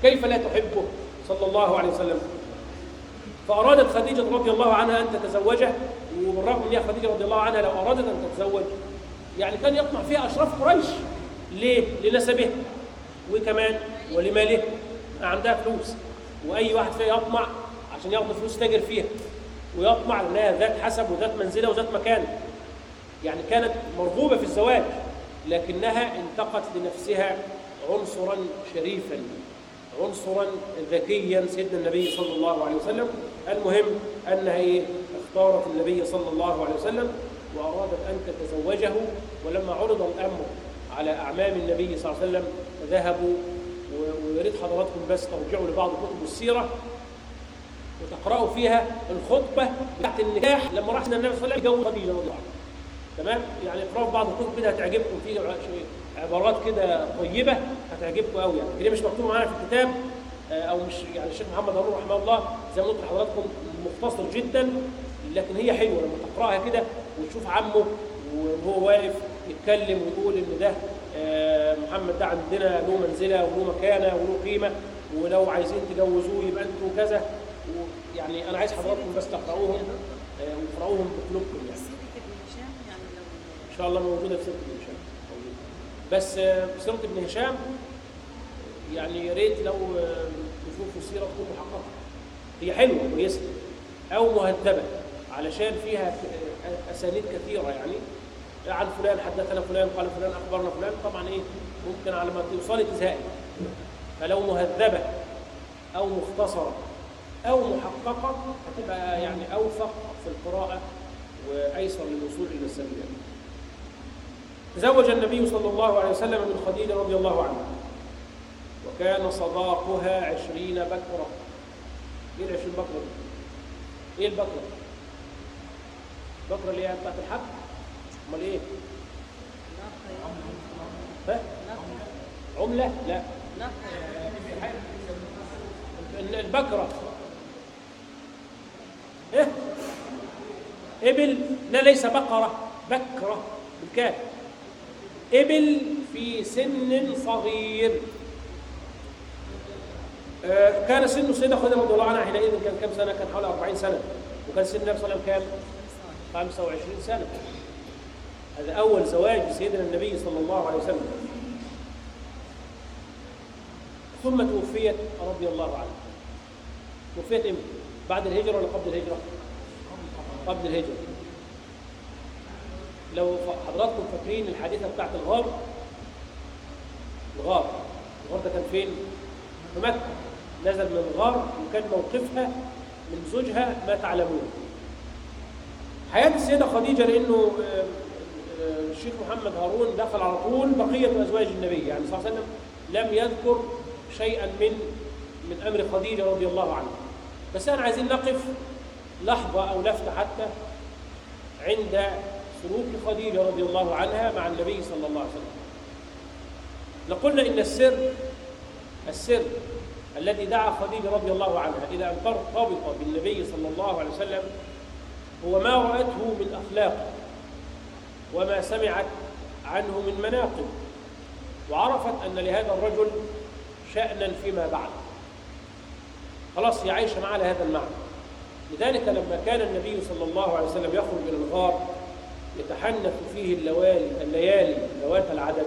كيف لا تحبه صلى الله عليه وسلم؟ فأرادت خديجة رضي الله عنها أن تتزوجه، وبالرغم من أن خديجة رضي الله عنها لو أرادت أن تتزوج يعني كان يطمع فيها أشراف قريش. ليه؟ لنسبه، وكمان ولماله، عندها فلوس، وأي واحد فيها يطمع عشان ياخد فلوس تاجر فيها، ويطمع لها ذات حسب وذات منزلة وذات مكان. يعني كانت مرغوبة في الزواج، لكنها انتقت لنفسها عنصرا شريفا، عنصرا ذكيا سيدنا النبي صلى الله عليه وسلم. المهم أنها اختارت النبي صلى الله عليه وسلم وأرادت أن تتزوجه. ولما عرض الأمر على أعمام النبي صلى الله عليه وسلم ذهبوا، ويريد حضراتكم بس ترجعوا لبعض كتب السيرة وتقرأوا فيها الخطبة بتاعت النكاح لما راح النبي صلى الله عليه وسلم يتجوز خديجة رضي الله عنها. تمام؟ يعني اقرأوا بعض الكتب كده هتعجبكم، فيه عبارات كده طيبة هتعجبكم قوي. يعني هي مش مكتوبة معانا في الكتاب أو مش، يعني الشيخ محمد هارون رحمه الله زي ما قلت لحضراتكم مختصر جدا، لكن هي حلوة لما تقرأها كده وتشوف عمه وهو واقف يتكلم ويقول إن ده محمد ده عندنا له منزلة وله مكانة وله قيمة، ولو عايزين تجوزوه يبقى انتوا كذا. يعني أنا عايز حضراتكم بس تقرأوهم وتقرأوهم بقلوبكم. يعني إن شاء الله موجودة في سيرة ابن هشام، بس سيرة ابن هشام يعني يا ريت لو تشوفوا السيرة تكون محققة. هي حلوة كويسة أو مهذبة علشان فيها أسانيد كثيرة، يعني عن فلان حدثنا فلان قال فلان أخبرنا فلان. طبعا ممكن على ما توصلي تزهقي، فلو مهذبة أو مختصرة أو محققة هتبقى يعني أوثق في القراءة وأيسر للوصول إلى السبيل. تزوج النبي صلى الله عليه وسلم من خديجة رضي الله عنها، وكان صداقها 20 بكرة. إيه 20 بكرة دي؟ إيه البكرة؟ البكرة اللي هي بتاعت الحب؟ أمال إيه؟ عملة؟ لا. البكرة إيه؟ إبل؟ لا ليس بقرة، بكرة بالكاف. إبل في سن صغير. كان سن السيدة خديجة رضي الله عنها حينئذ كان كم سنة؟ كان حوالي 40 سنة، وكان سن النبي صلى الله عليه وسلم كام؟ 25 سنة. هذا أول زواج لسيدنا النبي صلى الله عليه وسلم. ثم توفيت رضي الله عنها. توفيت إمتى؟ بعد الهجرة ولا قبل الهجرة؟ قبل الهجرة. لو حضراتكم فاكرين الحادثة بتاعت الغار ده كان فين؟ في مكة. نزل من الغار وكان موقفها من زوجها ما تعلمون. حياة السيدة خديجة لأنه الشيخ محمد هارون دخل على طول بقية أزواج النبي، يعني صلى الله عليه وسلم لم يذكر شيئا من أمر خديجة رضي الله عنها. بس أنا عايزين نقف لحظة أو لفتة حتى عند سلوك خديجة رضي الله عنها مع النبي صلى الله عليه وسلم. لقلنا إن السر الذي دعا خديجة رضي الله عنها إلى أن ترتبط بالنبي صلى الله عليه وسلم هو ما رأته من أخلاقه وما سمعت عنه من مناقب، وعرفت أن لهذا الرجل شأنا فيما بعد. خلاص هي عايشة معه على هذا المعنى. لذلك لما كان النبي صلى الله عليه وسلم يخرج إلى الغار يتحنث فيه الليالي ذوات العدد،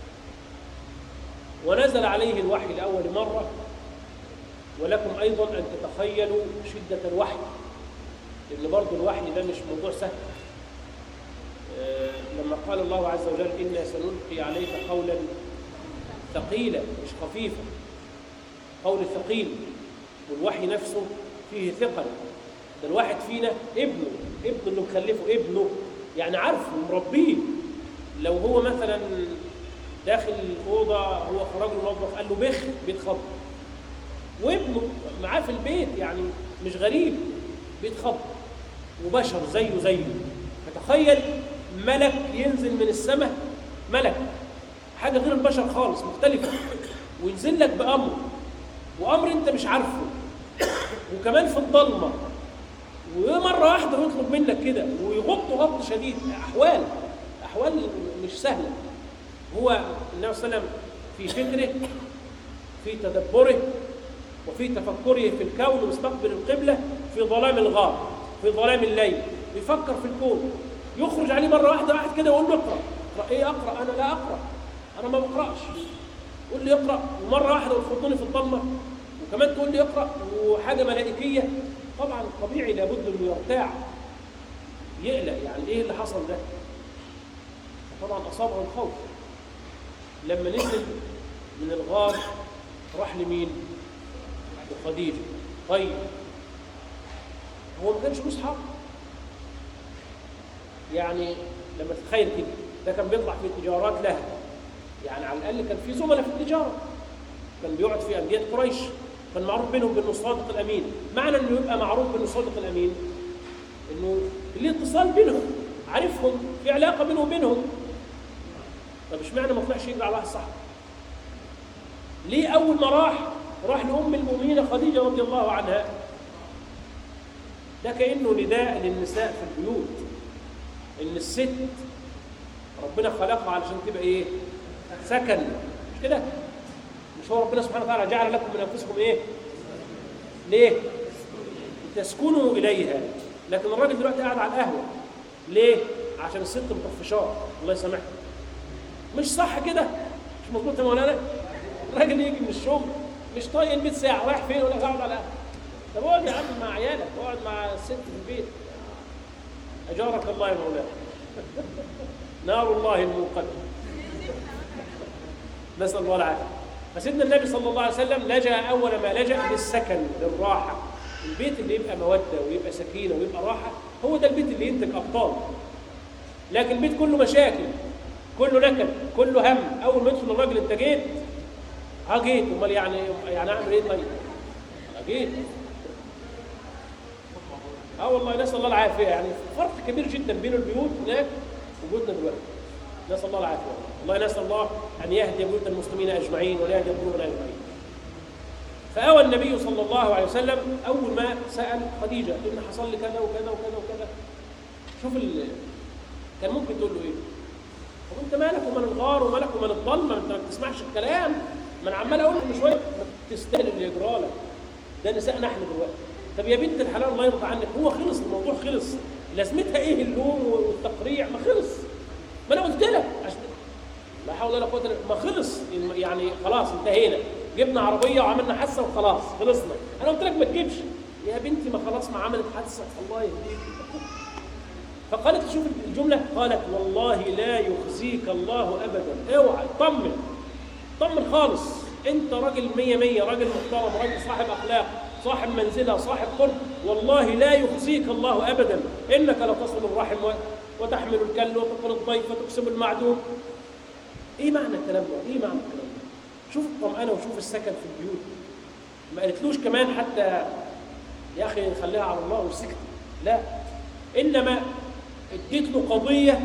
ونزل عليه الوحي لأول مرة، ولكم أيضا أن تتخيلوا شدة الوحي، لأن برضو الوحي ده مش موضوع سهل. لما قال الله عز وجل إنا سنلقي عليك قولا ثقيلا، مش خفيفا، قول ثقيل، والوحي نفسه فيه ثقل. ده الواحد فينا ابنه اللي مخلفه ابنه، يعني عارفه مربيه. لو هو مثلا داخل الأوضة هو خرج له المطبخ قال له بخ بيتخض، وابنه معاه في البيت يعني مش غريب بيتخض، وبشر زيه. فتخيل ملك ينزل من السماء، ملك حاجة غير البشر خالص مختلفة، وينزل لك بأمر، وأمر أنت مش عارفه، وكمان في الضلمة، ومرة واحدة يطلب منك كده ويغط غط شديد. أحوال مش سهلة. هو النبي صلى الله عليه وسلم في فكره، في تدبره، وفي تفكره في الكون مستقبل القبلة في ظلام الغار، في ظلام الليل، بيفكر في الكون، يخرج عليه مرة واحدة واحد كده ويقول له اقرأ. اقرأ ايه؟ اقرأ؟ انا لا اقرأ، انا ما بقرأش. يقول لي اقرأ، ومرة واحدة وتحطني في الضلمة، وكمان تقول لي اقرأ وحاجة ملائكية. طبعا طبيعي لابد انه يرتاع، يقلق، يعني ايه اللي حصل ده؟ طبعا اصابه الخوف. لما نزل من الغار راح لمين؟ لخديجة. طيب هو ما كانش له اصحاب؟ يعني لما تتخيل كده، ده كان بيطلع في تجارات لها، يعني على الاقل كان في زملاء في التجاره، كان بيقعد في انديه قريش، كان معروف بينهم بانه الصادق الامين. معنى انه يبقى معروف بانه الصادق الامين انه ليه اتصال بينهم، عارفهم، في علاقه بينه وبينهم. طب اشمعنى ما طلعش يجري على واحد صاحبه؟ ليه اول ما راح لام المؤمنين خديجه رضي الله عنها؟ ده كانه نداء للنساء في البيوت، ان الست ربنا خلقها علشان تبقى ايه؟ سكن، مش كده؟ مش هو ربنا سبحانه وتعالى جعل لكم من انفسكم ايه؟ ليه؟ تسكنوا اليها. لكن الراجل دلوقتي قاعد على القهوه، ليه؟ عشان الست مطفشاه، الله يسامحها. مش صح كده؟ مش مظبوط يا مولانا؟ الراجل يجي من الشغل مش طايق ال 100 ساعه، رايح فين؟ ولا قاعد على القهوه. طب اقعد يا عم مع عيالك، اقعد مع الست في البيت. اجارك الله يا مولانا. نار الله الموقدة. نسأل الله العافية. فسيدنا النبي صلى الله عليه وسلم لجأ أول ما لجأ للسكن، للراحة. البيت اللي يبقى مودة ويبقى سكينة ويبقى راحة، هو ده البيت اللي ينتج أبطال. لكن البيت كله مشاكل، كله نكد، كله هم. أول ما يدخل الراجل أنت جيت؟ جيت، أمال يعني أعمل إيه طيب؟ جيت. والله نسأل الله العافية. يعني فرق كبير جدا بين البيوت هناك وجودنا دلوقتي. نسأل الله العافية. والله نسأل الله أن يهدي بيوت المسلمين أجمعين ولا يهدي قلوبنا أجمعين. فأوى النبي صلى الله عليه وسلم أول ما سأل خديجة إن حصل لي كذا وكذا وكذا وكذا. شوف كان ممكن تقول له إيه؟ طب أنت مالك ومن الغار ومالك ومن الضلمة؟ أنت ما بتسمعش الكلام؟ ما أنا عمال أقول لك من شوية تستاهل اللي يجرى لك. ده نسائنا إحنا دلوقتي. طب يا بنت الحلال الله يرضى عنك، هو خلص الموضوع، خلص. لازمتها إيه اللوم والتقريع؟ ما خلص. ما أنا قلت لك لا حول ولا قوة إلا بالله، ما خلص يعني، خلاص انتهينا. جبنا عربية وعملنا حادثة وخلاص خلصنا. أنا قلت لك ما تجيبش يا بنتي، ما خلاص ما عملت حادثة، الله يهديك. فقالت، شوف الجملة، قالت والله لا يخزيك الله أبدا. اوعى، طمن خالص. أنت راجل 100 راجل محترم، راجل صاحب أخلاق، صاحب منزلة، صاحب قرب، والله لا يخزيك الله أبدا. إنك لتصل الرحم وتحمل الكل وتقر الضيف وتكسب المعدوم. ايه معنى الكلام ده؟ ايه معنى الكلام ده؟ شوف الطمأنة وشوف السكن في البيوت. ما قالتلوش كمان حتى يا اخي نخليها على الله وسكت، لا، انما اديت له قضية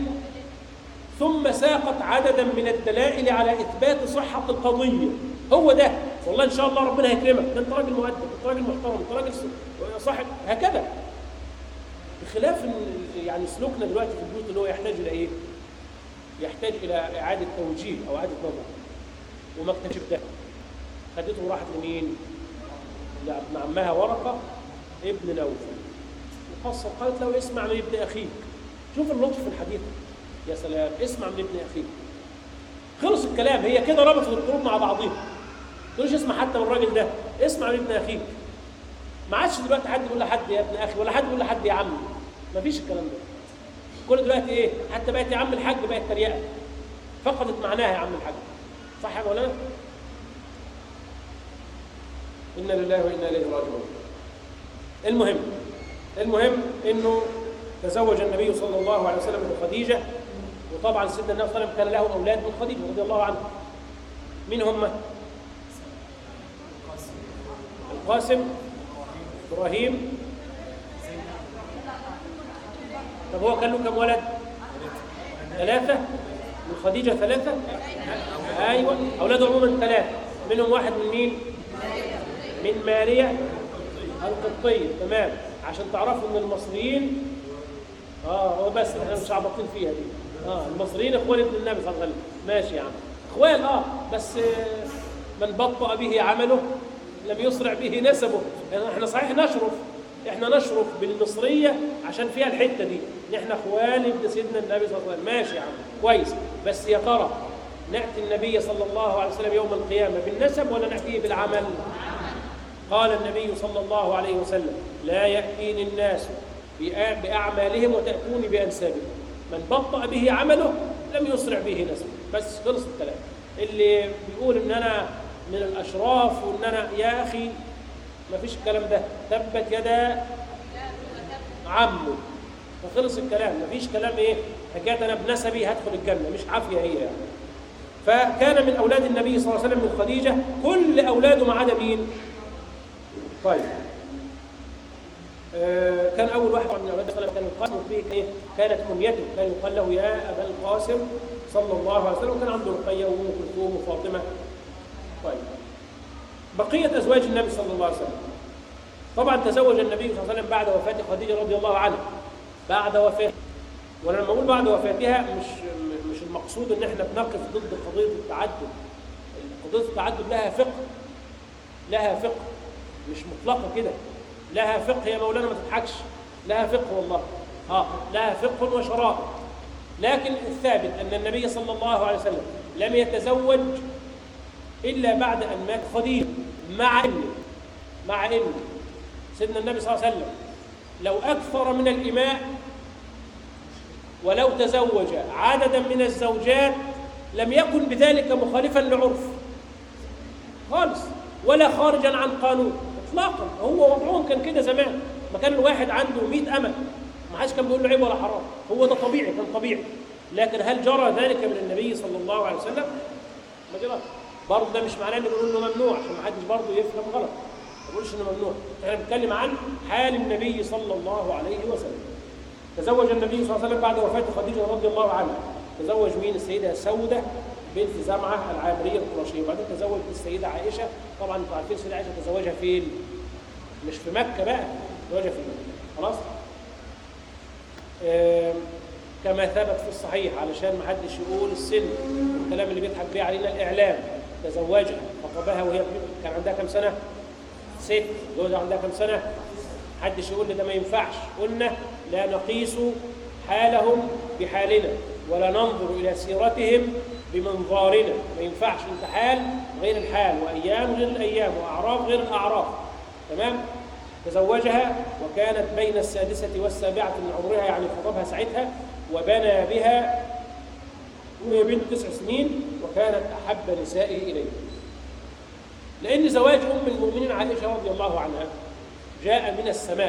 ثم ساقت عددا من الدلائل على اثبات صحة القضية. هو ده، والله ان شاء الله ربنا هيكرمك، ده انت راجل مؤدب، انت راجل محترم، انت راجل صاحب، هكذا. بخلاف يعني سلوكنا دلوقتي في البيوت اللي هو يحتاج الى ايه؟ يحتاج الى اعاده توجيه او اعاده نظر. وما اكتشف ده، خدته وراحت لمين؟ لابن عمها ورقه ابن نوفل، وقصر قالت له اسمع من ابن اخيك. شوف اللطف في الحديث، يا سلام، اسمع من ابن اخيك. خلص الكلام، هي كده ربطت القلوب مع بعضها. ما تقولش اسمع حتى من الراجل ده، اسمع من ابن اخيك. ما عادش دلوقتي حد يقول لحد يا ابن اخي، ولا حد يقول لحد يا عمي، ما فيش الكلام ده. كل دلوقتي ايه؟ حتى بقت يا عم الحاج بقت تريقه، فقدت معناها يا عم الحاج. صح يا مولانا؟ انا لله وانا اليه راجعون. المهم انه تزوج النبي صلى الله عليه وسلم بخديجه، وطبعا سيدنا النبي صلى الله عليه وسلم كان له اولاد من خديجه رضي الله عنها. مين هم؟ القاسم، ابراهيم. طب هو كان له كم ولد؟ 3. من خديجة 3. أيوة، أولاده عموما 3، منهم واحد من مين؟ من ماريا القبطية. تمام، عشان تعرفوا إن المصريين هو بس احنا مش عبطين فيها دي. المصريين إخوان ابن النبي صلى الله عليه وسلم. ماشي يا عم، إخوان بس من بطأ به عمله لم يسرع به نسبه. يعني احنا صحيح نشرف بالمصرية عشان فيها الحتة دي ان احنا اخوان ابن سيدنا النبي صلى الله عليه وسلم، ماشي يا عم كويس، بس يا ترى نأتي النبي صلى الله عليه وسلم يوم القيامة بالنسب ولا نأتيه بالعمل؟ قال النبي صلى الله عليه وسلم: لا يأتيني الناس بأعمالهم وتأتوني بأنسابهم، من بطأ به عمله لم يسرع به نسبه. بس خلص الكلام. اللي بيقول ان انا من الاشراف وان انا يا اخي ما فيش الكلام ده، تبت يدا عمه، فخلص الكلام. ما فيش كلام ايه حكايه انا بنسبي هدخل الجنه، مش عافيه هي يعني. فكان من اولاد النبي صلى الله عليه وسلم من خديجه كل اولاده ما عدا مين؟ طيب كان اول واحد من اولاد النبي كان يقال به ايه؟ كانت كنيته، كان يقال له يا ابا القاسم صلى الله عليه وسلم، وكان عنده رقيه وام كلثوم وفاطمه. طيب بقيه ازواج النبي صلى الله عليه وسلم، طبعا تزوج النبي صلى الله عليه وسلم بعد وفاه خديجه رضي الله عنها، بعد وفاه. وانا لما اقول بعد وفاتها مش المقصود ان احنا بنقف ضد قضيه التعدد. قضيه التعدد لها فقه مش مطلقه كده، لها فقه يا مولانا، ما تضحكش، لها فقه والله. لها فقه وشرائع. لكن الثابت ان النبي صلى الله عليه وسلم لم يتزوج الا بعد ان مات خديجه، مع ان سيدنا النبي صلى الله عليه وسلم لو اكثر من الاماء ولو تزوج عددا من الزوجات لم يكن بذلك مخالفا لعرف خالص ولا خارجا عن قانون اطلاقا. هو وضعهم كان كده زمان، ما كان الواحد عنده 100 امه ما حدش كان بيقول له عيب ولا حرام، هو ده طبيعي، كان طبيعي. لكن هل جرى ذلك من النبي صلى الله عليه وسلم؟ ما جرى. برضه ده مش معناه ان بنقول له ممنوع، عشان ما حدش برضه يفهم غلط، ما بقولش انه ممنوع. احنا بنتكلم عن حال النبي صلى الله عليه وسلم. تزوج النبي صلى الله عليه وسلم بعد وفاه خديجه رضي الله عنها. تزوج مين؟ السيده سوده بنت زمعه العامريه القرشيه، وبعدين تزوج السيده عائشه. طبعا انتم عارفين السيده عائشه تزوجها فين؟ مش في مكه بقى، تزوجها في مكه. خلاص؟ كما ثبت في الصحيح، علشان ما حدش يقول السن الكلام اللي بيضحك بيه علينا الاعلام. تزوجها خطبها وهي كان عندها كم سنه؟ 6. جوزها عندها كم سنه؟ محدش يقول لي ده ما ينفعش. قلنا لا نقيس حالهم بحالنا ولا ننظر الى سيرتهم بمنظارنا، ما ينفعش. انت حال غير الحال، وايام غير الايام، واعراف غير الاعراف. تمام؟ تزوجها وكانت بين 6 و7 من عمرها، يعني خطبها ساعتها وبنى بها وهي بنت 9 سنين، وكانت احب نسائه اليه. لان زواج ام المؤمنين عائشه رضي الله عنها جاء من السماء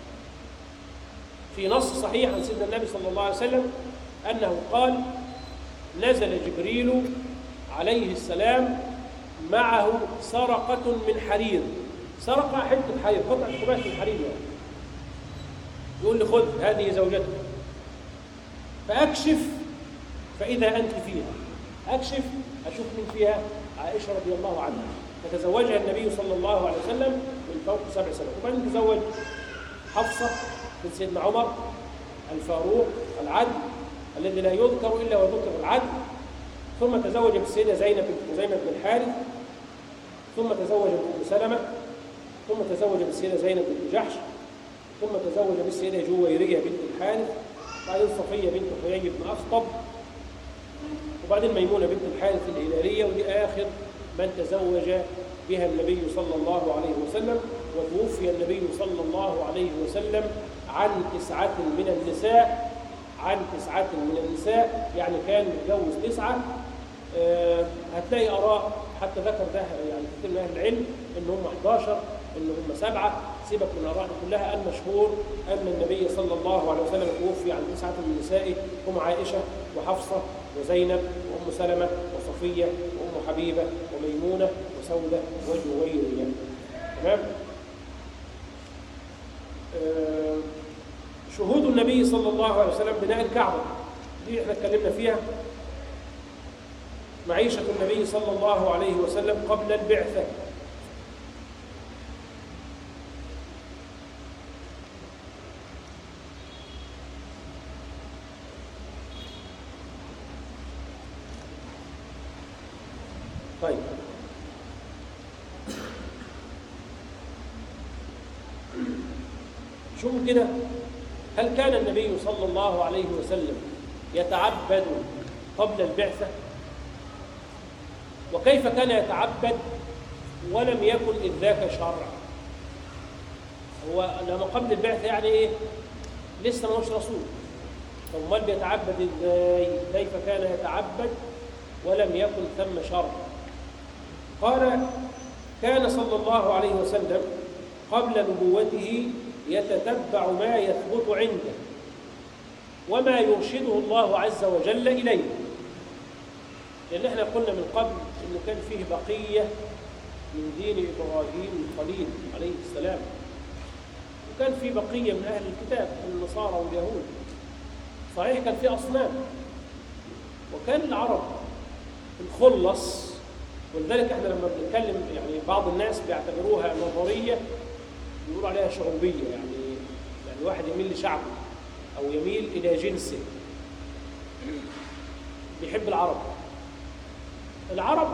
في نص صحيح عن سيدنا النبي صلى الله عليه وسلم انه قال: نزل جبريل عليه السلام معه سرقة من حرير. سرقة حتة حرير، قطعة قماش من حرير يعني. يقول لي: خذ هذه زوجتك، فأكشف فإذا أنت فيها. أكشف أشوف من فيها عائشة رضي الله عنها. فتزوجها النبي صلى الله عليه وسلم من فوق 7 سنوات. وبعدين تزوج حفصة بنت سيدنا عمر الفاروق العدل الذي لا يذكر إلا وذكر العدل. ثم تزوج بالسيدة زينب بن الحارث، ثم تزوج بأم سلمة، ثم تزوج بالسيدة زينب بن جحش، ثم تزوج بالسيدة جويرية بنت الحارث، بعدين صفية بنت حيي بن أخطب، وبعدين ميمونة بنت الحارث الهلالية، ودي آخر من تزوج بها النبي صلى الله عليه وسلم. وتوفي النبي صلى الله عليه وسلم عن 9 من النساء، يعني كان متجوز 9. هتلاقي آراء حتى ذكر ده يعني كثير من أهل العلم إن هم 11، إن هم 7. سيبك من الآراء كلها. المشهور أن النبي صلى الله عليه وسلم توفي عن 9 من نسائه، هم عائشة وحفصة وزينب وأم سلمة وصفية وأم حبيبة وميمونة وسودة وجويرية. تمام؟ شهود النبي صلى الله عليه وسلم بناء الكعبة دي احنا اتكلمنا فيها. معيشة النبي صلى الله عليه وسلم قبل البعثة. طيب شوفوا كده، هل كان النبي صلى الله عليه وسلم يتعبد قبل البعثة؟ وكيف كان يتعبد ولم يكن إذ ذاك شرع؟ هو لما قبل البعثة يعني إيه؟ لسه ما هوش رسول. طب امال بيتعبد ازاي؟ كيف كان يتعبد ولم يكن ثم شرع؟ قال: كان صلى الله عليه وسلم قبل نبوته يتتبع ما يثبت عنده وما يرشده الله عز وجل إليه. لأن احنا قلنا من قبل إنه كان فيه بقية من دين إبراهيم الخليل عليه السلام، وكان فيه بقية من أهل الكتاب من النصارى واليهود. صحيح كان فيه أصنام، وكان العرب الخلص، ولذلك احنا لما بنتكلم يعني بعض الناس بيعتبروها نظرية، بيقولوا عليها شعوبية، يعني واحد يميل لشعبه أو يميل إلى جنسه، بيحب العرب. العرب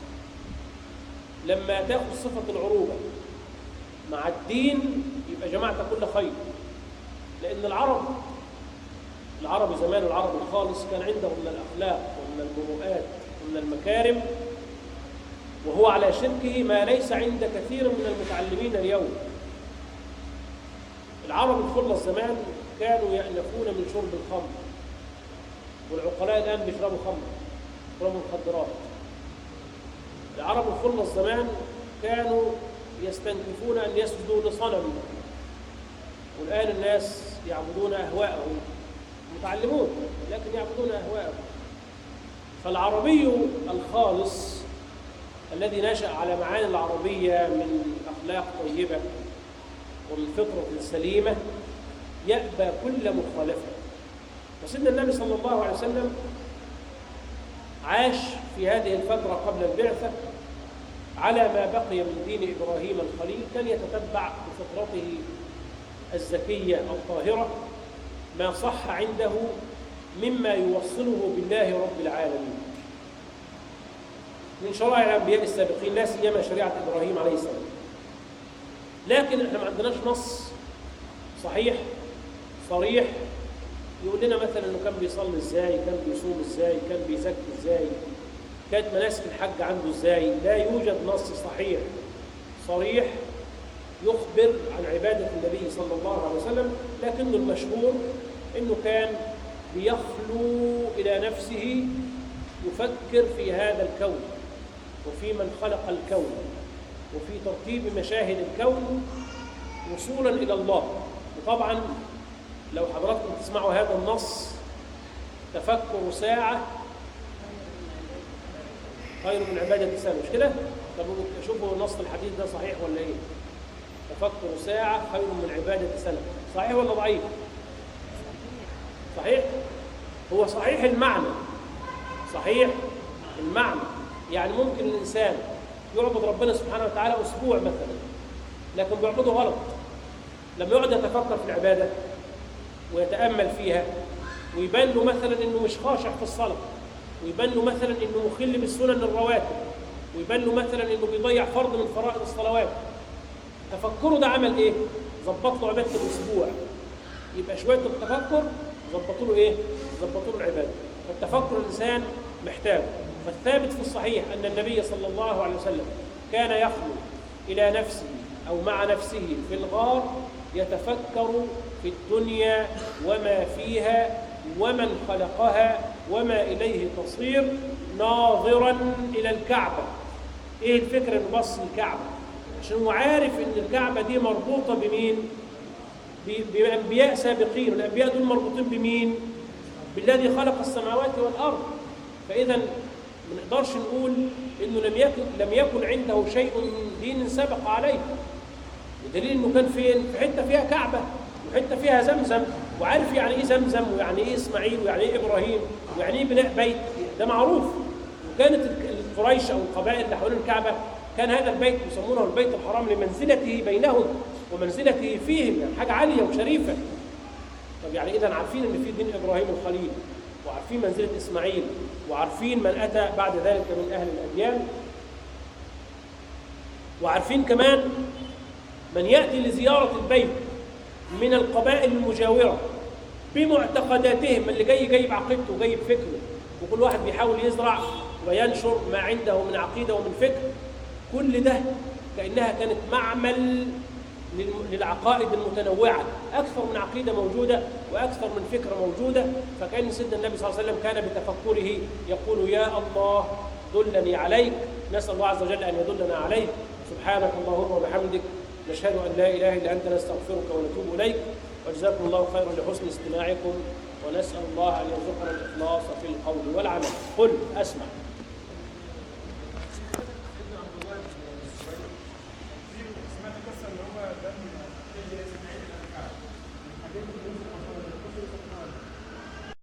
لما تأخذ صفة العروبة مع الدين يبقى جمعت كل خير. لأن العرب زمان، العرب الخالص كان عندهم من الأخلاق ومن المروءات ومن المكارم، وهو على شركه ما ليس عند كثير من المتعلمين اليوم. العرب الخلص زمان كانوا يأنفون من شرب الخمر، والعقلاء الآن بيشربوا خمر، بيشربوا مخدرات. العرب الخلص زمان كانوا يستنكفون أن يسجدوا لصنم، والآن الناس يعبدون أهواءهم، متعلمون لكن يعبدون أهواءهم. فالعربي الخالص الذي نشأ على معاني العربية من أخلاق طيبة ومن فطرة سليمة يأبى كل مخالفة. وسيدنا النبي صلى الله عليه وسلم عاش في هذه الفترة قبل البعثة على ما بقي من دين إبراهيم الخليل، كان يتتبع بفطرته الزكية الطاهرة ما صح عنده مما يوصله بالله رب العالمين من شرائع الأنبياء السابقين، لا سيما شريعة إبراهيم عليه السلام. لكن احنا ما عندناش نص صحيح صريح يقول لنا مثلا انه كان بيصلي ازاي، كان بيصوم ازاي، كان بيزكي ازاي، كانت مناسك الحج عنده ازاي. لا يوجد نص صحيح صريح يخبر عن عبادة النبي صلى الله عليه وسلم، لكنه المشهور انه كان بيخلو الى نفسه يفكر في هذا الكون وفي من خلق الكون وفي ترتيب مشاهد الكون وصولا إلى الله. وطبعا لو حضراتكم تسمعوا هذا النص: تفكر ساعة خير من عبادة سنة، مش كده؟ طب شوفوا نص الحديث ده صحيح ولا ايه؟ تفكر ساعة خير من عبادة سنة، صحيح ولا ضعيف؟ صحيح؟ هو صحيح المعنى، صحيح المعنى. يعني ممكن الإنسان يعبد ربنا سبحانه وتعالى أسبوع مثلا، لكن بيعبده غلط. لما يقعد يتفكر في العبادة ويتأمل فيها ويبان له مثلا إنه مش خاشع في الصلاة، ويبان له مثلا إنه مخل بالسنن الرواتب، ويبان له مثلا إنه بيضيع فرض من فرائض الصلوات، تفكره ده عمل إيه؟ ظبط له عبادة الأسبوع. يبقى شوية التفكر ظبطوا له إيه؟ ظبطوا له العبادة. فالتفكر الإنسان محتاج. فالثابت في الصحيح أن النبي صلى الله عليه وسلم كان يخلو إلى نفسه أو مع نفسه في الغار يتفكر في الدنيا وما فيها ومن خلقها وما إليه تصير، ناظرا إلى الكعبة. إيه الفكرة إنه بص الكعبة؟ عشان هو عارف إن الكعبة دي مربوطة بمين؟ بأنبياء سابقين، والأنبياء دول مربوطين بمين؟ بالذي خلق السماوات والأرض. فإذا ما نقدرش نقول إنه لم يكن عنده شيء من دين سبق عليه، بدليل إنه كان فين؟ في حتة فيها كعبة وحتة فيها زمزم، وعارف يعني إيه زمزم ويعني إيه إسماعيل ويعني إيه إبراهيم ويعني إيه بناء بيت، ده معروف. وكانت القريش أو القبائل اللي حوالين الكعبة كان هذا البيت يسمونه البيت الحرام لمنزلته بينهم ومنزلته فيهم، يعني حاجة عالية وشريفة. طب يعني إذا عارفين إن في دين إبراهيم الخليل، وعارفين منزلة إسماعيل، وعارفين من أتى بعد ذلك من أهل الأديان، وعارفين كمان من يأتي لزيارة البيت من القبائل المجاورة بمعتقداتهم، اللي جاي بعقيدته وجاي بفكره، وكل واحد بيحاول يزرع وينشر ما عنده من عقيدة ومن فكر. كل ده كأنها كانت معمل للعقائد المتنوعة، أكثر من عقيدة موجودة وأكثر من فكرة موجودة. فكان سيدنا النبي صلى الله عليه وسلم كان بتفكره يقول يا الله دلني عليك، نسأل الله عز وجل أن يدلنا عليه. سبحانك اللهم وبحمدك، نشهد أن لا إله إلا أنت، نستغفرك ونتوب إليك. وجزاكم الله خيرا لحسن استماعكم، ونسأل الله أن يرزقنا الإخلاص في القول والعمل. قل أسمع.